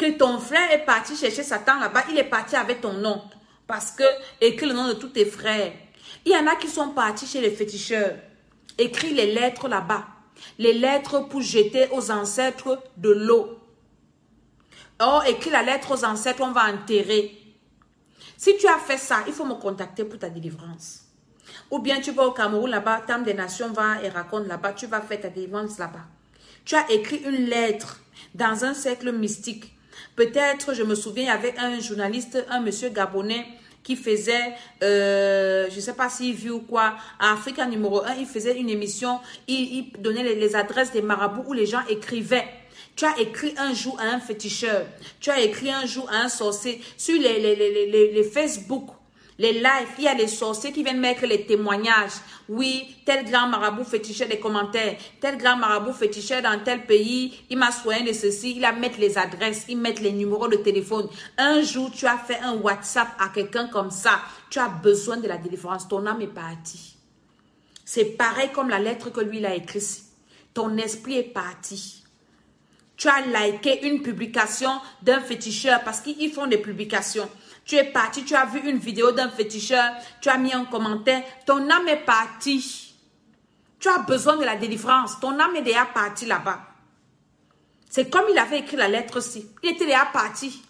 A: que ton frère est parti chercher Satan là-bas, il est parti avec ton nom. Parce que écris le nom de tous tes frères. Il y en a qui sont partis chez les féticheurs. Écris les lettres là-bas. Les lettres pour jeter aux ancêtres de l'eau. Oh, écris la lettre aux ancêtres, on va enterrer. Si tu as fait ça, il faut me contacter pour ta délivrance. Ou bien tu vas au Cameroun là-bas, Tam des Nations va et raconte là-bas, tu vas faire ta délivrance là-bas. Tu as écrit une lettre dans un cercle mystique. Peut-être, je me souviens, il y avait un journaliste, un monsieur gabonais qui faisait, je ne sais pas s'il vit ou quoi, à Africa numéro 1, il faisait une émission, il donnait les adresses des marabouts où les gens écrivaient. Tu as écrit un jour à un féticheur, tu as écrit un jour à un sorcier, sur les Facebook, les lives, il y a des sorciers qui viennent mettre les témoignages. Oui, tel grand marabout féticheur des commentaires, tel grand marabout féticheur dans tel pays, il m'a soigné de ceci, il a mettre les adresses, il met les numéros de téléphone. Un jour, tu as fait un WhatsApp à quelqu'un comme ça, tu as besoin de la délivrance, ton âme est partie. C'est pareil comme la lettre que lui il a écrite. Ton esprit est parti. Tu as liké une publication d'un féticheur parce qu'ils font des publications. Tu es parti, tu as vu une vidéo d'un féticheur, tu as mis un commentaire, ton âme est partie. Tu as besoin de la délivrance, ton âme est déjà partie là-bas. C'est comme il avait écrit la lettre-ci, il était déjà parti.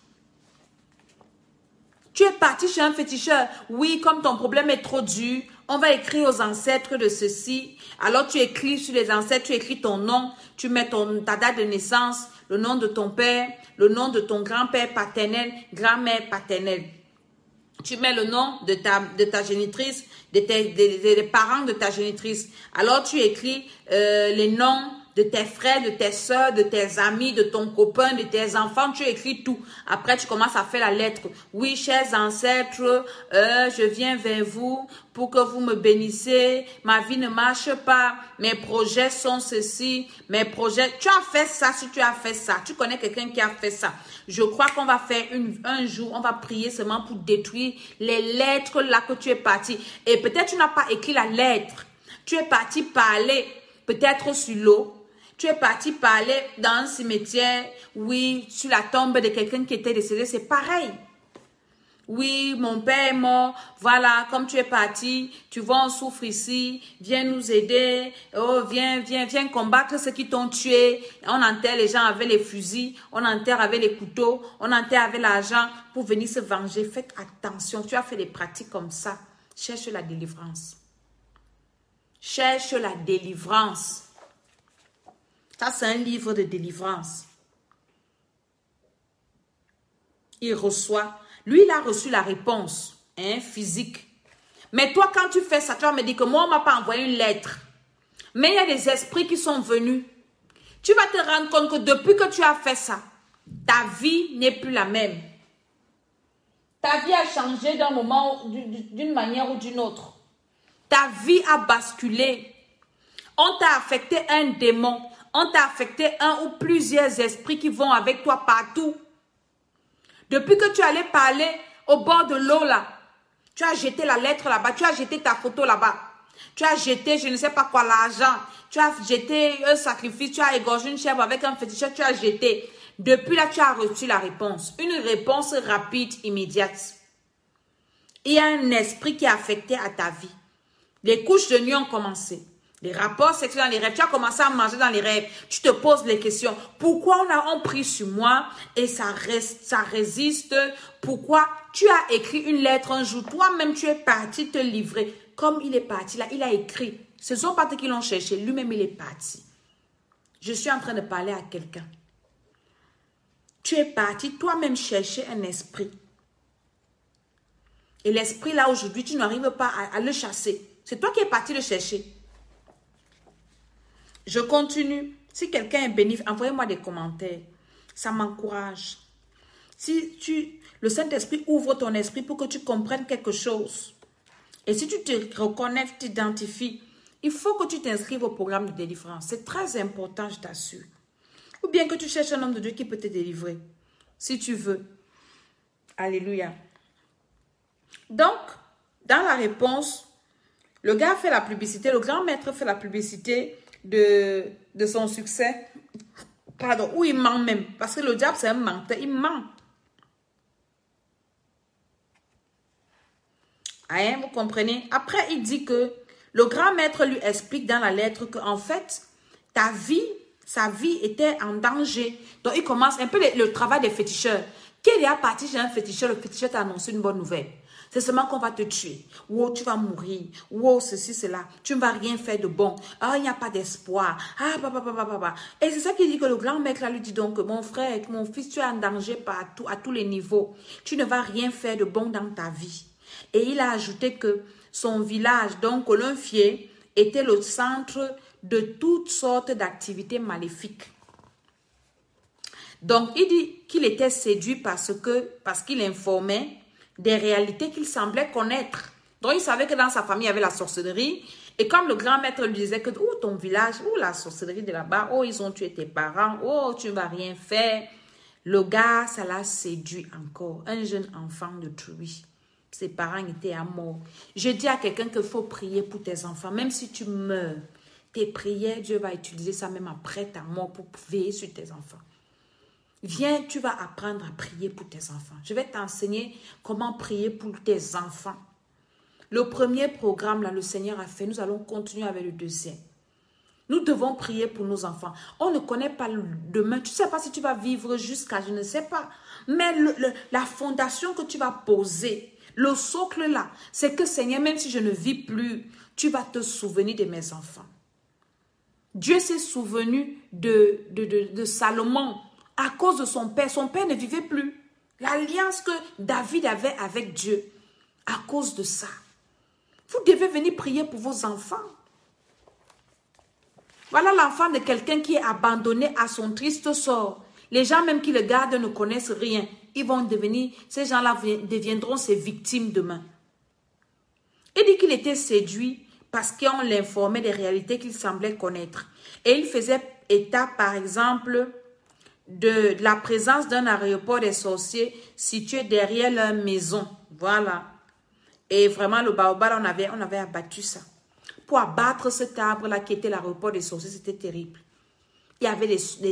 A: Tu es parti chez un féticheur, oui, comme ton problème est trop dur, on va écrire aux ancêtres de ceci. Alors tu écris sur les ancêtres, tu écris ton nom, tu mets ta date de naissance, le nom de ton père, le nom de ton grand-père paternel, grand-mère paternelle. Tu mets le nom de ta génitrice, des parents de ta génitrice. Alors tu écris les noms de tes frères, de tes soeurs, de tes amis, de ton copain, de tes enfants, tu écris tout. Après, tu commences à faire la lettre. Oui, chers ancêtres, je viens vers vous pour que vous me bénissez. Ma vie ne marche pas. Mes projets sont ceci. Mes projets... Tu as fait ça si tu as fait ça. Tu connais quelqu'un qui a fait ça. Je crois qu'on va faire un jour, on va prier seulement pour détruire les lettres là que tu es parti. Et peut-être tu n'as pas écrit la lettre. Tu es parti parler peut-être sur l'eau. Tu es parti parler dans un cimetière, oui, sur la tombe de quelqu'un qui était décédé, c'est pareil. Oui, mon père est mort, voilà, comme tu es parti, tu vois, on souffre ici, viens nous aider, oh, viens combattre ceux qui t'ont tué. On enterre les gens avec les fusils, on enterre avec les couteaux, on enterre avec l'argent pour venir se venger. Faites attention, tu as fait des pratiques comme ça. Cherche la délivrance. Cherche la délivrance. Ça, c'est un livre de délivrance. Il reçoit. Lui, il a reçu la réponse physique. Mais toi, quand tu fais ça, tu vas me dire que moi, on ne m'a pas envoyé une lettre. Mais il y a des esprits qui sont venus. Tu vas te rendre compte que depuis que tu as fait ça, ta vie n'est plus la même. Ta vie a changé d'un moment, d'une manière ou d'une autre. Ta vie a basculé. On t'a affecté un démon. On t'a affecté un ou plusieurs esprits qui vont avec toi partout. Depuis que tu allais parler au bord de l'eau là, tu as jeté la lettre là-bas, tu as jeté ta photo là-bas. Tu as jeté, je ne sais pas quoi, l'argent. Tu as jeté un sacrifice, tu as égorgé une chèvre avec un féticheur, tu as jeté. Depuis là, tu as reçu la réponse. Une réponse rapide, immédiate. Il y a un esprit qui est affecté à ta vie. Les couches de nuit ont commencé. Les rapports sexuels dans les rêves. Tu as commencé à manger dans les rêves. Tu te poses les questions. Pourquoi on prie sur moi et ça résiste? Pourquoi? Tu as écrit une lettre un jour. Toi-même, tu es parti te livrer. Comme il est parti là, il a écrit. Ce ne sont pas eux qui l'ont cherché. Lui-même, il est parti. Je suis en train de parler à quelqu'un. Tu es parti toi-même chercher un esprit. Et l'esprit là, aujourd'hui, tu n'arrives pas à le chasser. C'est toi qui es parti le chercher. Je continue. Si quelqu'un est béni, envoyez-moi des commentaires. Ça m'encourage. Si le Saint-Esprit ouvre ton esprit pour que tu comprennes quelque chose. Et si tu te reconnais, tu t'identifies, il faut que tu t'inscrives au programme de délivrance. C'est très important, je t'assure. Ou bien que tu cherches un homme de Dieu qui peut te délivrer. Si tu veux. Alléluia. Donc, dans la réponse, le gars fait la publicité, le grand maître fait la publicité de son succès. Pardon, ou il ment même. Parce que le diable, c'est un menteur. Il ment. Hein, vous comprenez? Après, il dit que le grand maître lui explique dans la lettre que en fait, ta vie, sa vie était en danger. Donc, il commence un peu le travail des féticheurs. Qu'il est à partir chez un féticheur, le féticheur t'a annoncé une bonne nouvelle. C'est seulement qu'on va te tuer. Ou tu vas mourir. Ou ceci, cela. Tu ne vas rien faire de bon. Ah, il n'y a pas d'espoir. Ah, papa. Et c'est ça qu'il dit que le grand maître là lui dit donc, mon frère, mon fils, tu es en danger partout, à tous les niveaux. Tu ne vas rien faire de bon dans ta vie. Et il a ajouté que son village, donc Colomfier, était le centre de toutes sortes d'activités maléfiques. Donc, il dit qu'il était séduit parce qu'il informait des réalités qu'il semblait connaître. Donc, il savait que dans sa famille, il y avait la sorcellerie. Et comme le grand maître lui disait que, oh, ton village, oh, la sorcellerie de là-bas, oh, ils ont tué tes parents, oh, tu ne vas rien faire. Le gars, ça l'a séduit encore. Un jeune enfant de Trouy. Ses parents étaient à mort. Je dis à quelqu'un qu'il faut prier pour tes enfants. Même si tu meurs, tes prières, Dieu va utiliser ça même après ta mort pour veiller sur tes enfants. Viens, tu vas apprendre à prier pour tes enfants. Je vais t'enseigner comment prier pour tes enfants. Le premier programme, là, le Seigneur a fait. Nous allons continuer avec le deuxième. Nous devons prier pour nos enfants. On ne connaît pas le demain. Tu ne sais pas si tu vas vivre jusqu'à, je ne sais pas. Mais la fondation que tu vas poser, le socle là, c'est que Seigneur, même si je ne vis plus, tu vas te souvenir de mes enfants. Dieu s'est souvenu de Salomon à cause de son père. Son père ne vivait plus. L'alliance que David avait avec Dieu, à cause de ça. Vous devez venir prier pour vos enfants. Voilà l'enfant de quelqu'un qui est abandonné à son triste sort. Les gens même qui le gardent ne connaissent rien. Ils vont devenir, ces gens-là deviendront ses victimes demain. Il dit qu'il était séduit parce qu'on l'informait des réalités qu'il semblait connaître. Et il faisait état, par exemple, de la présence d'un aéroport des sorciers situé derrière leur maison. Voilà. Et vraiment, le baobab, on avait abattu ça. Pour abattre cet arbre-là qui était l'aéroport des sorciers, c'était terrible. Il y avait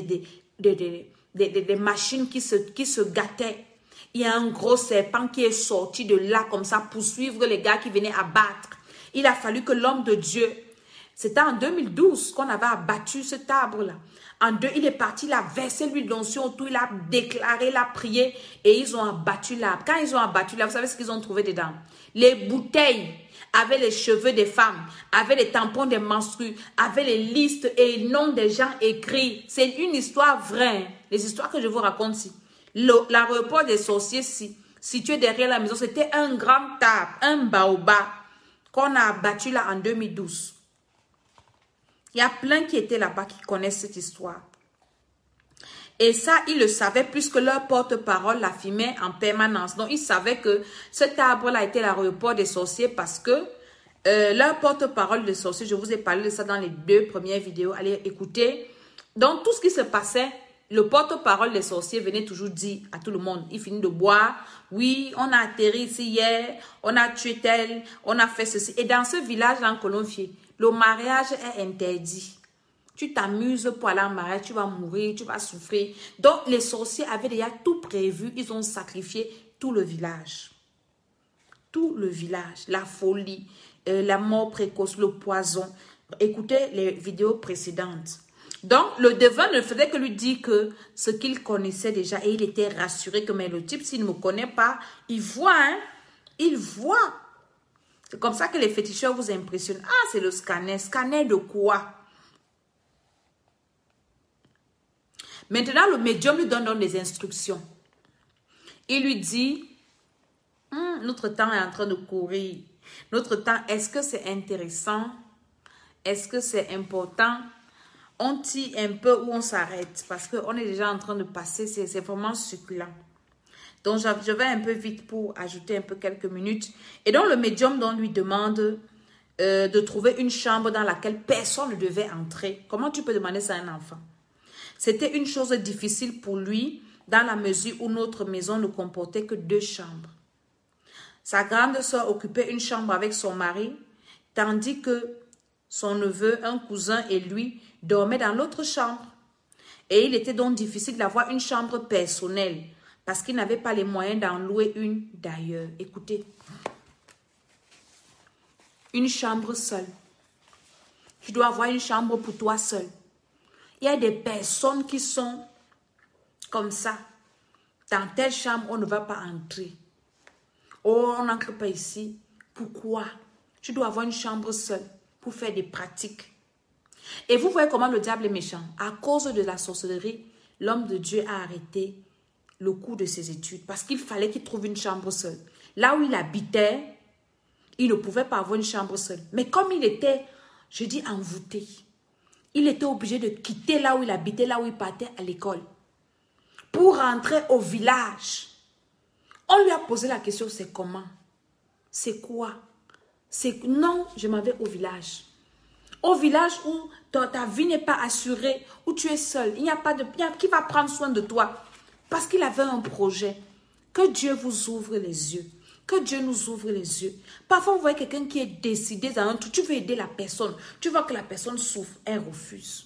A: des machines qui se gâtaient. Il y a un gros serpent qui est sorti de là comme ça pour suivre les gars qui venaient abattre. Il a fallu que l'homme de Dieu, c'était en 2012 qu'on avait abattu cet arbre-là. Il est parti, il a versé l'huile d'onction autour, il a déclaré, il a prié et ils ont abattu l'arbre. Quand ils ont abattu l'arbre, vous savez ce qu'ils ont trouvé dedans? Les bouteilles avaient les cheveux des femmes, avaient les tampons des menstrues, avaient les listes et les noms des gens écrits. C'est une histoire vraie. Les histoires que je vous raconte ici. L'aéroport des sorciers situé derrière la maison, c'était un grand arbre, un baobab qu'on a abattu là en 2012. Il y a plein qui étaient là-bas qui connaissent cette histoire. Et ça, ils le savaient puisque leur porte-parole l'affirmait en permanence. Donc, ils savaient que cet arbre-là était l'aéroport des sorciers parce que leur porte-parole des sorciers, je vous ai parlé de ça dans les 2 premières vidéos. Allez écouter. Donc, tout ce qui se passait, le porte-parole des sorciers venait toujours dire à tout le monde, il finit de boire. Oui, on a atterri ici hier, on a tué tel, on a fait ceci. Et dans ce village-là en Colomfier, le mariage est interdit. Tu t'amuses pour aller en mariage, tu vas mourir, tu vas souffrir. Donc, les sorciers avaient déjà tout prévu. Ils ont sacrifié tout le village. Tout le village. La folie, la mort précoce, le poison. Écoutez les vidéos précédentes. Donc, le devin ne faisait que lui dire que ce qu'il connaissait déjà. Et il était rassuré que mais le type, s'il ne me connaît pas, il voit, hein. Il voit. C'est comme ça que les féticheurs vous impressionnent. Ah, c'est le scanner. Scanner de quoi? Maintenant, le médium lui donne donc des instructions. Il lui dit, notre temps est en train de courir. Notre temps, est-ce que c'est intéressant? Est-ce que c'est important? On tire un peu ou on s'arrête? Parce qu'on est déjà en train de passer, c'est vraiment succulent. Donc, je vais un peu vite pour ajouter un peu quelques minutes. Et donc, le médium donc, lui demande de trouver une chambre dans laquelle personne ne devait entrer. Comment tu peux demander ça à un enfant? C'était une chose difficile pour lui dans la mesure où notre maison ne comportait que 2 chambres. Sa grande sœur occupait une chambre avec son mari, tandis que son neveu, un cousin et lui dormaient dans l'autre chambre. Et il était donc difficile d'avoir une chambre personnelle parce qu'il n'avait pas les moyens d'en louer une d'ailleurs. Écoutez, une chambre seule. Tu dois avoir une chambre pour toi seul. Il y a des personnes qui sont comme ça. Dans telle chambre, on ne va pas entrer. Oh, on n'entre pas ici. Pourquoi? Tu dois avoir une chambre seule pour faire des pratiques. Et vous voyez comment le diable est méchant. À cause de la sorcellerie, l'homme de Dieu a arrêté le cours de ses études parce qu'il fallait qu'il trouve une chambre seule. Là où il habitait, il ne pouvait pas avoir une chambre seule. Mais comme il était, je dis envoûté, il était obligé de quitter là où il habitait, là où il partait à l'école, pour rentrer au village. On lui a posé la question, c'est comment? C'est quoi? Non, je m'en vais au village. Au village où ta vie n'est pas assurée, où tu es seul. Il n'y a pas de... Qui va prendre soin de toi? Parce qu'il avait un projet. Que Dieu vous ouvre les yeux. Que Dieu nous ouvre les yeux. Parfois, vous voyez quelqu'un qui est décidé dans un truc. Tu veux aider la personne. Tu vois que la personne souffre. Elle refuse.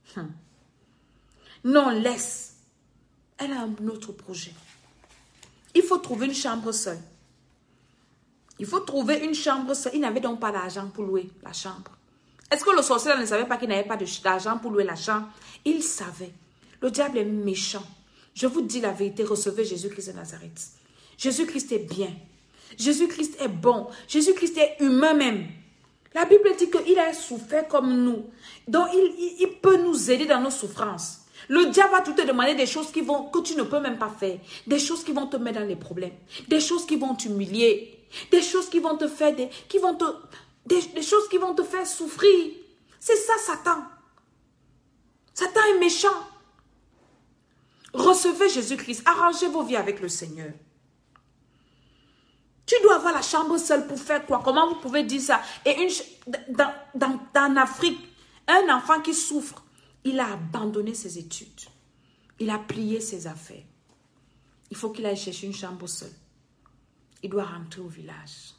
A: Non, laisse. Elle a un autre projet. Il faut trouver une chambre seule. Il faut trouver une chambre seule. Il n'avait donc pas d'argent pour louer la chambre. Est-ce que le sorcier ne savait pas qu'il n'avait pas d'argent pour louer la chambre? Il savait. Le diable est méchant. Je vous dis la vérité, recevez Jésus-Christ de Nazareth. Jésus-Christ est bien. Jésus-Christ est bon. Jésus-Christ est humain même. La Bible dit qu'il a souffert comme nous. Donc, il peut nous aider dans nos souffrances. Le diable va tout te demander des choses que tu ne peux même pas faire. Des choses qui vont te mettre dans les problèmes. Des choses qui vont t'humilier. Des choses qui vont te faire des choses qui vont te faire souffrir. C'est ça, Satan. Satan est méchant. Recevez Jésus-Christ. Arrangez vos vies avec le Seigneur. Tu dois avoir la chambre seule pour faire quoi? Comment vous pouvez dire ça? Et en Afrique, un enfant qui souffre, il a abandonné ses études. Il a plié ses affaires. Il faut qu'il aille chercher une chambre seule. Il doit rentrer au village.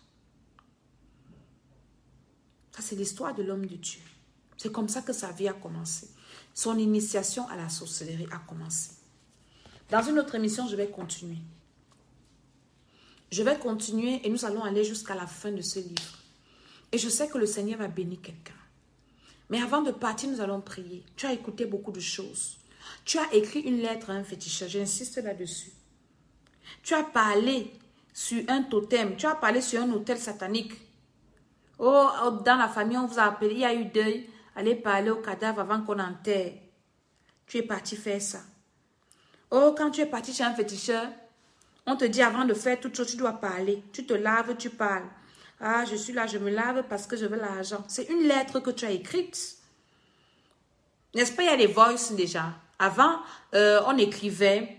A: Ça, c'est l'histoire de l'homme de Dieu. C'est comme ça que sa vie a commencé. Son initiation à la sorcellerie a commencé. Dans une autre émission, je vais continuer. Je vais continuer et nous allons aller jusqu'à la fin de ce livre. Et je sais que le Seigneur va bénir quelqu'un. Mais avant de partir, nous allons prier. Tu as écouté beaucoup de choses. Tu as écrit une lettre à un féticheur. J'insiste là-dessus. Tu as parlé sur un totem. Tu as parlé sur un autel satanique. Oh, dans la famille, on vous a appelé. Il y a eu deuil. Allez parler au cadavre avant qu'on enterre. Tu es parti faire ça. Oh, quand tu es parti chez un féticheur, on te dit avant de faire toute chose, tu dois parler. Tu te laves, tu parles. Ah, je suis là, je me lave parce que je veux l'argent. C'est une lettre que tu as écrite. N'est-ce pas, il y a des voices déjà. Avant, on écrivait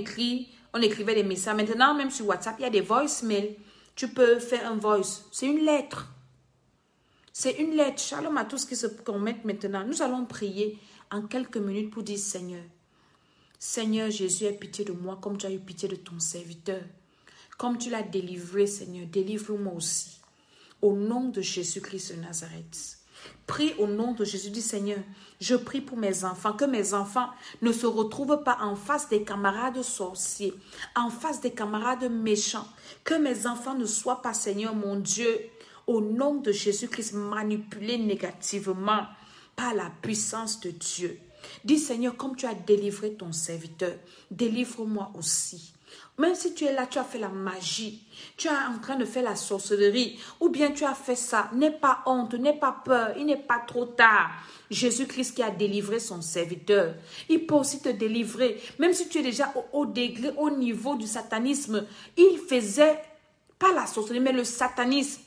A: des messages. Maintenant, même sur WhatsApp, il y a des voicemails. Tu peux faire un voice. C'est une lettre. C'est une lettre. Shalom à tous qui se commettent maintenant. Nous allons prier en quelques minutes pour dire Seigneur. Seigneur Jésus, aie pitié de moi comme tu as eu pitié de ton serviteur. Comme tu l'as délivré, Seigneur, délivre-moi aussi. Au nom de Jésus-Christ de Nazareth. Prie au nom de Jésus. Dis Seigneur, je prie pour mes enfants. Que mes enfants ne se retrouvent pas en face des camarades sorciers. En face des camarades méchants. Que mes enfants ne soient pas, Seigneur mon Dieu, au nom de Jésus-Christ, manipulés négativement par la puissance de Dieu. Dis Seigneur, comme tu as délivré ton serviteur, délivre-moi aussi. Même si tu es là, tu as fait la magie, tu es en train de faire la sorcellerie, ou bien tu as fait ça, n'aie pas honte, n'aie pas peur, il n'est pas trop tard. Jésus-Christ qui a délivré son serviteur, il peut aussi te délivrer. Même si tu es déjà au degré, au niveau du satanisme, il faisait pas la sorcellerie, mais le satanisme.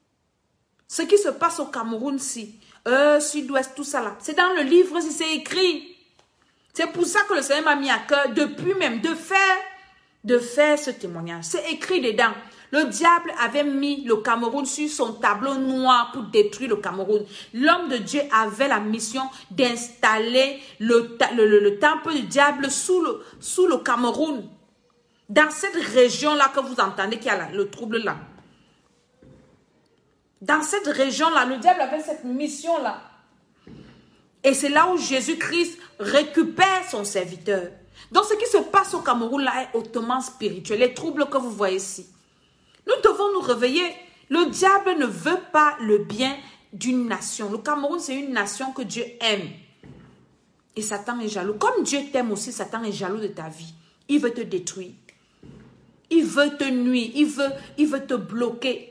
A: Ce qui se passe au Cameroun, sud-ouest, tout ça là, c'est dans le livre, c'est écrit. C'est pour ça que le Seigneur m'a mis à cœur, depuis même, de faire ce témoignage. C'est écrit dedans. Le diable avait mis le Cameroun sur son tableau noir pour détruire le Cameroun. L'homme de Dieu avait la mission d'installer le temple du diable sous le Cameroun. Dans cette région-là que vous entendez qu'il y a le trouble là. Dans cette région-là, le diable avait cette mission-là. Et c'est là où Jésus-Christ récupère son serviteur. Donc ce qui se passe au Cameroun là est hautement spirituel. Les troubles que vous voyez ici. Nous devons nous réveiller. Le diable ne veut pas le bien d'une nation. Le Cameroun, c'est une nation que Dieu aime. Et Satan est jaloux. Comme Dieu t'aime aussi, Satan est jaloux de ta vie. Il veut te détruire. Il veut te nuire. Il veut te bloquer.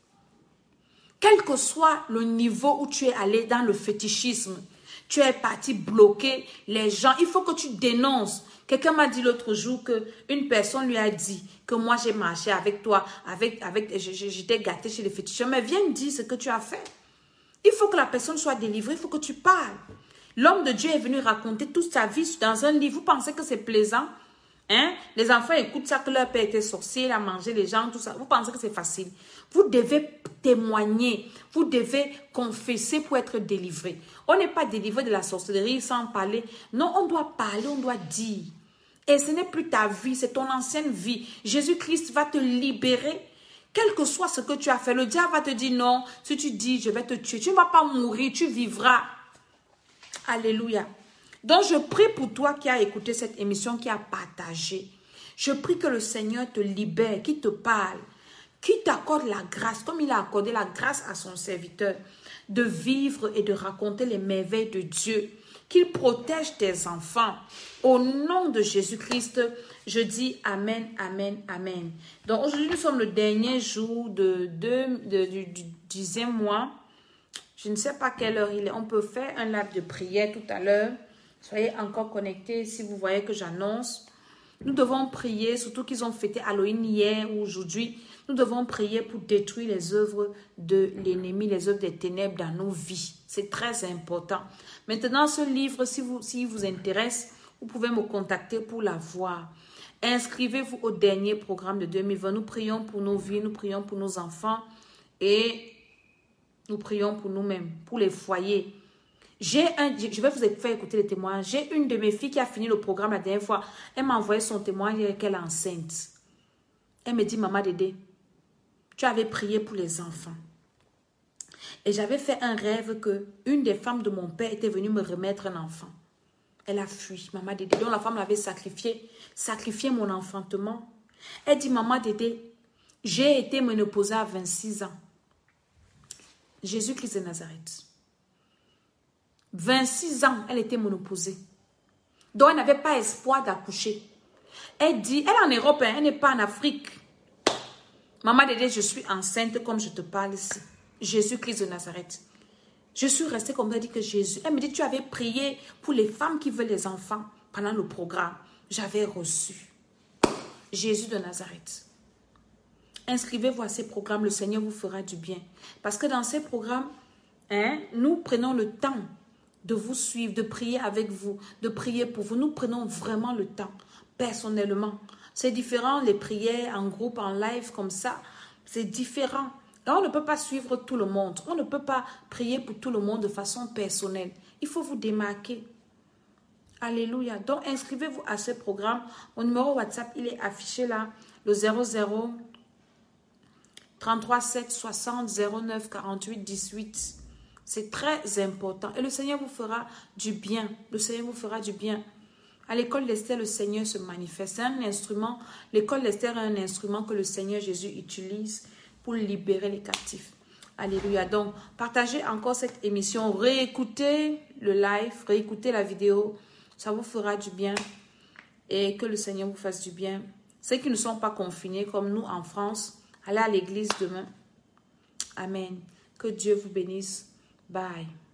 A: Quel que soit le niveau où tu es allé dans le fétichisme, tu es parti bloquer les gens. Il faut que tu dénonces. Quelqu'un m'a dit l'autre jour qu'une personne lui a dit que moi j'ai marché avec toi, j'étais gâtée chez les fétichistes. Mais viens me dire ce que tu as fait. Il faut que la personne soit délivrée, il faut que tu parles. L'homme de Dieu est venu raconter toute sa vie dans un livre. Vous pensez que c'est plaisant? Hein? Les enfants écoutent ça, que leur père était sorcier, il a mangé les gens, tout ça. Vous pensez que c'est facile? Vous devez témoigner, vous devez confesser pour être délivré. On n'est pas délivré de la sorcellerie sans parler. Non, on doit parler, on doit dire. Et ce n'est plus ta vie, c'est ton ancienne vie. Jésus-Christ va te libérer. Quel que soit ce que tu as fait, le diable va te dire non. Si tu dis je vais te tuer, tu ne vas pas mourir, tu vivras. Alléluia. Donc je prie pour toi qui as écouté cette émission, qui a partagé. Je prie que le Seigneur te libère, qu'il te parle, qu'il t'accorde la grâce, comme il a accordé la grâce à son serviteur, de vivre et de raconter les merveilles de Dieu. Qu'il protège tes enfants. Au nom de Jésus-Christ, je dis Amen, Amen, Amen. Donc aujourd'hui, nous sommes le dernier jour du 10e mois. Je ne sais pas quelle heure il est. On peut faire un live de prière tout à l'heure. Soyez encore connectés si vous voyez que j'annonce. Nous devons prier, surtout qu'ils ont fêté Halloween hier ou aujourd'hui. Nous devons prier pour détruire les œuvres de l'ennemi, les œuvres des ténèbres dans nos vies. C'est très important. Maintenant, ce livre, s'il vous intéresse, vous pouvez me contacter pour l'avoir. Inscrivez-vous au dernier programme de 2020. Nous prions pour nos vies, nous prions pour nos enfants et nous prions pour nous-mêmes, pour les foyers. Je vais vous faire écouter les témoignages. J'ai une de mes filles qui a fini le programme la dernière fois. Elle m'a envoyé son témoignage qu'elle est enceinte. Elle me dit, maman Dédé, tu avais prié pour les enfants. Et j'avais fait un rêve que une des femmes de mon père était venue me remettre un enfant. Elle a fui, maman Dédé. Donc la femme l'avait sacrifié mon enfantement. Elle dit, maman Dédé, j'ai été ménopausée à 26 ans. Jésus-Christ de Nazareth. 26 ans, elle était ménopausée. Donc elle n'avait pas espoir d'accoucher. Elle dit, elle est en Europe, elle n'est pas en Afrique. Maman Dédé, je suis enceinte comme je te parle ici. Jésus-Christ de Nazareth. Je suis restée comme elle dit que Jésus. Elle me dit, tu avais prié pour les femmes qui veulent les enfants pendant le programme. J'avais reçu. Jésus de Nazareth. Inscrivez-vous à ces programmes, le Seigneur vous fera du bien. Parce que dans ces programmes, nous prenons le temps de vous suivre, de prier avec vous, de prier pour vous. Nous prenons vraiment le temps, personnellement. C'est différent, les prières en groupe, en live, comme ça. C'est différent. Et on ne peut pas suivre tout le monde. On ne peut pas prier pour tout le monde de façon personnelle. Il faut vous démarquer. Alléluia. Donc, inscrivez-vous à ce programme. Mon numéro WhatsApp, il est affiché là. Le 00 33 7 60 09 48 18. C'est très important. Et le Seigneur vous fera du bien. Le Seigneur vous fera du bien. À l'école d'Esther, le Seigneur se manifeste. C'est un instrument. L'école d'Esther est un instrument que le Seigneur Jésus utilise pour libérer les captifs. Alléluia. Donc, partagez encore cette émission. Réécoutez le live. Réécoutez la vidéo. Ça vous fera du bien. Et que le Seigneur vous fasse du bien. Ceux qui ne sont pas confinés comme nous en France, allez à l'église demain. Amen. Que Dieu vous bénisse. Bye.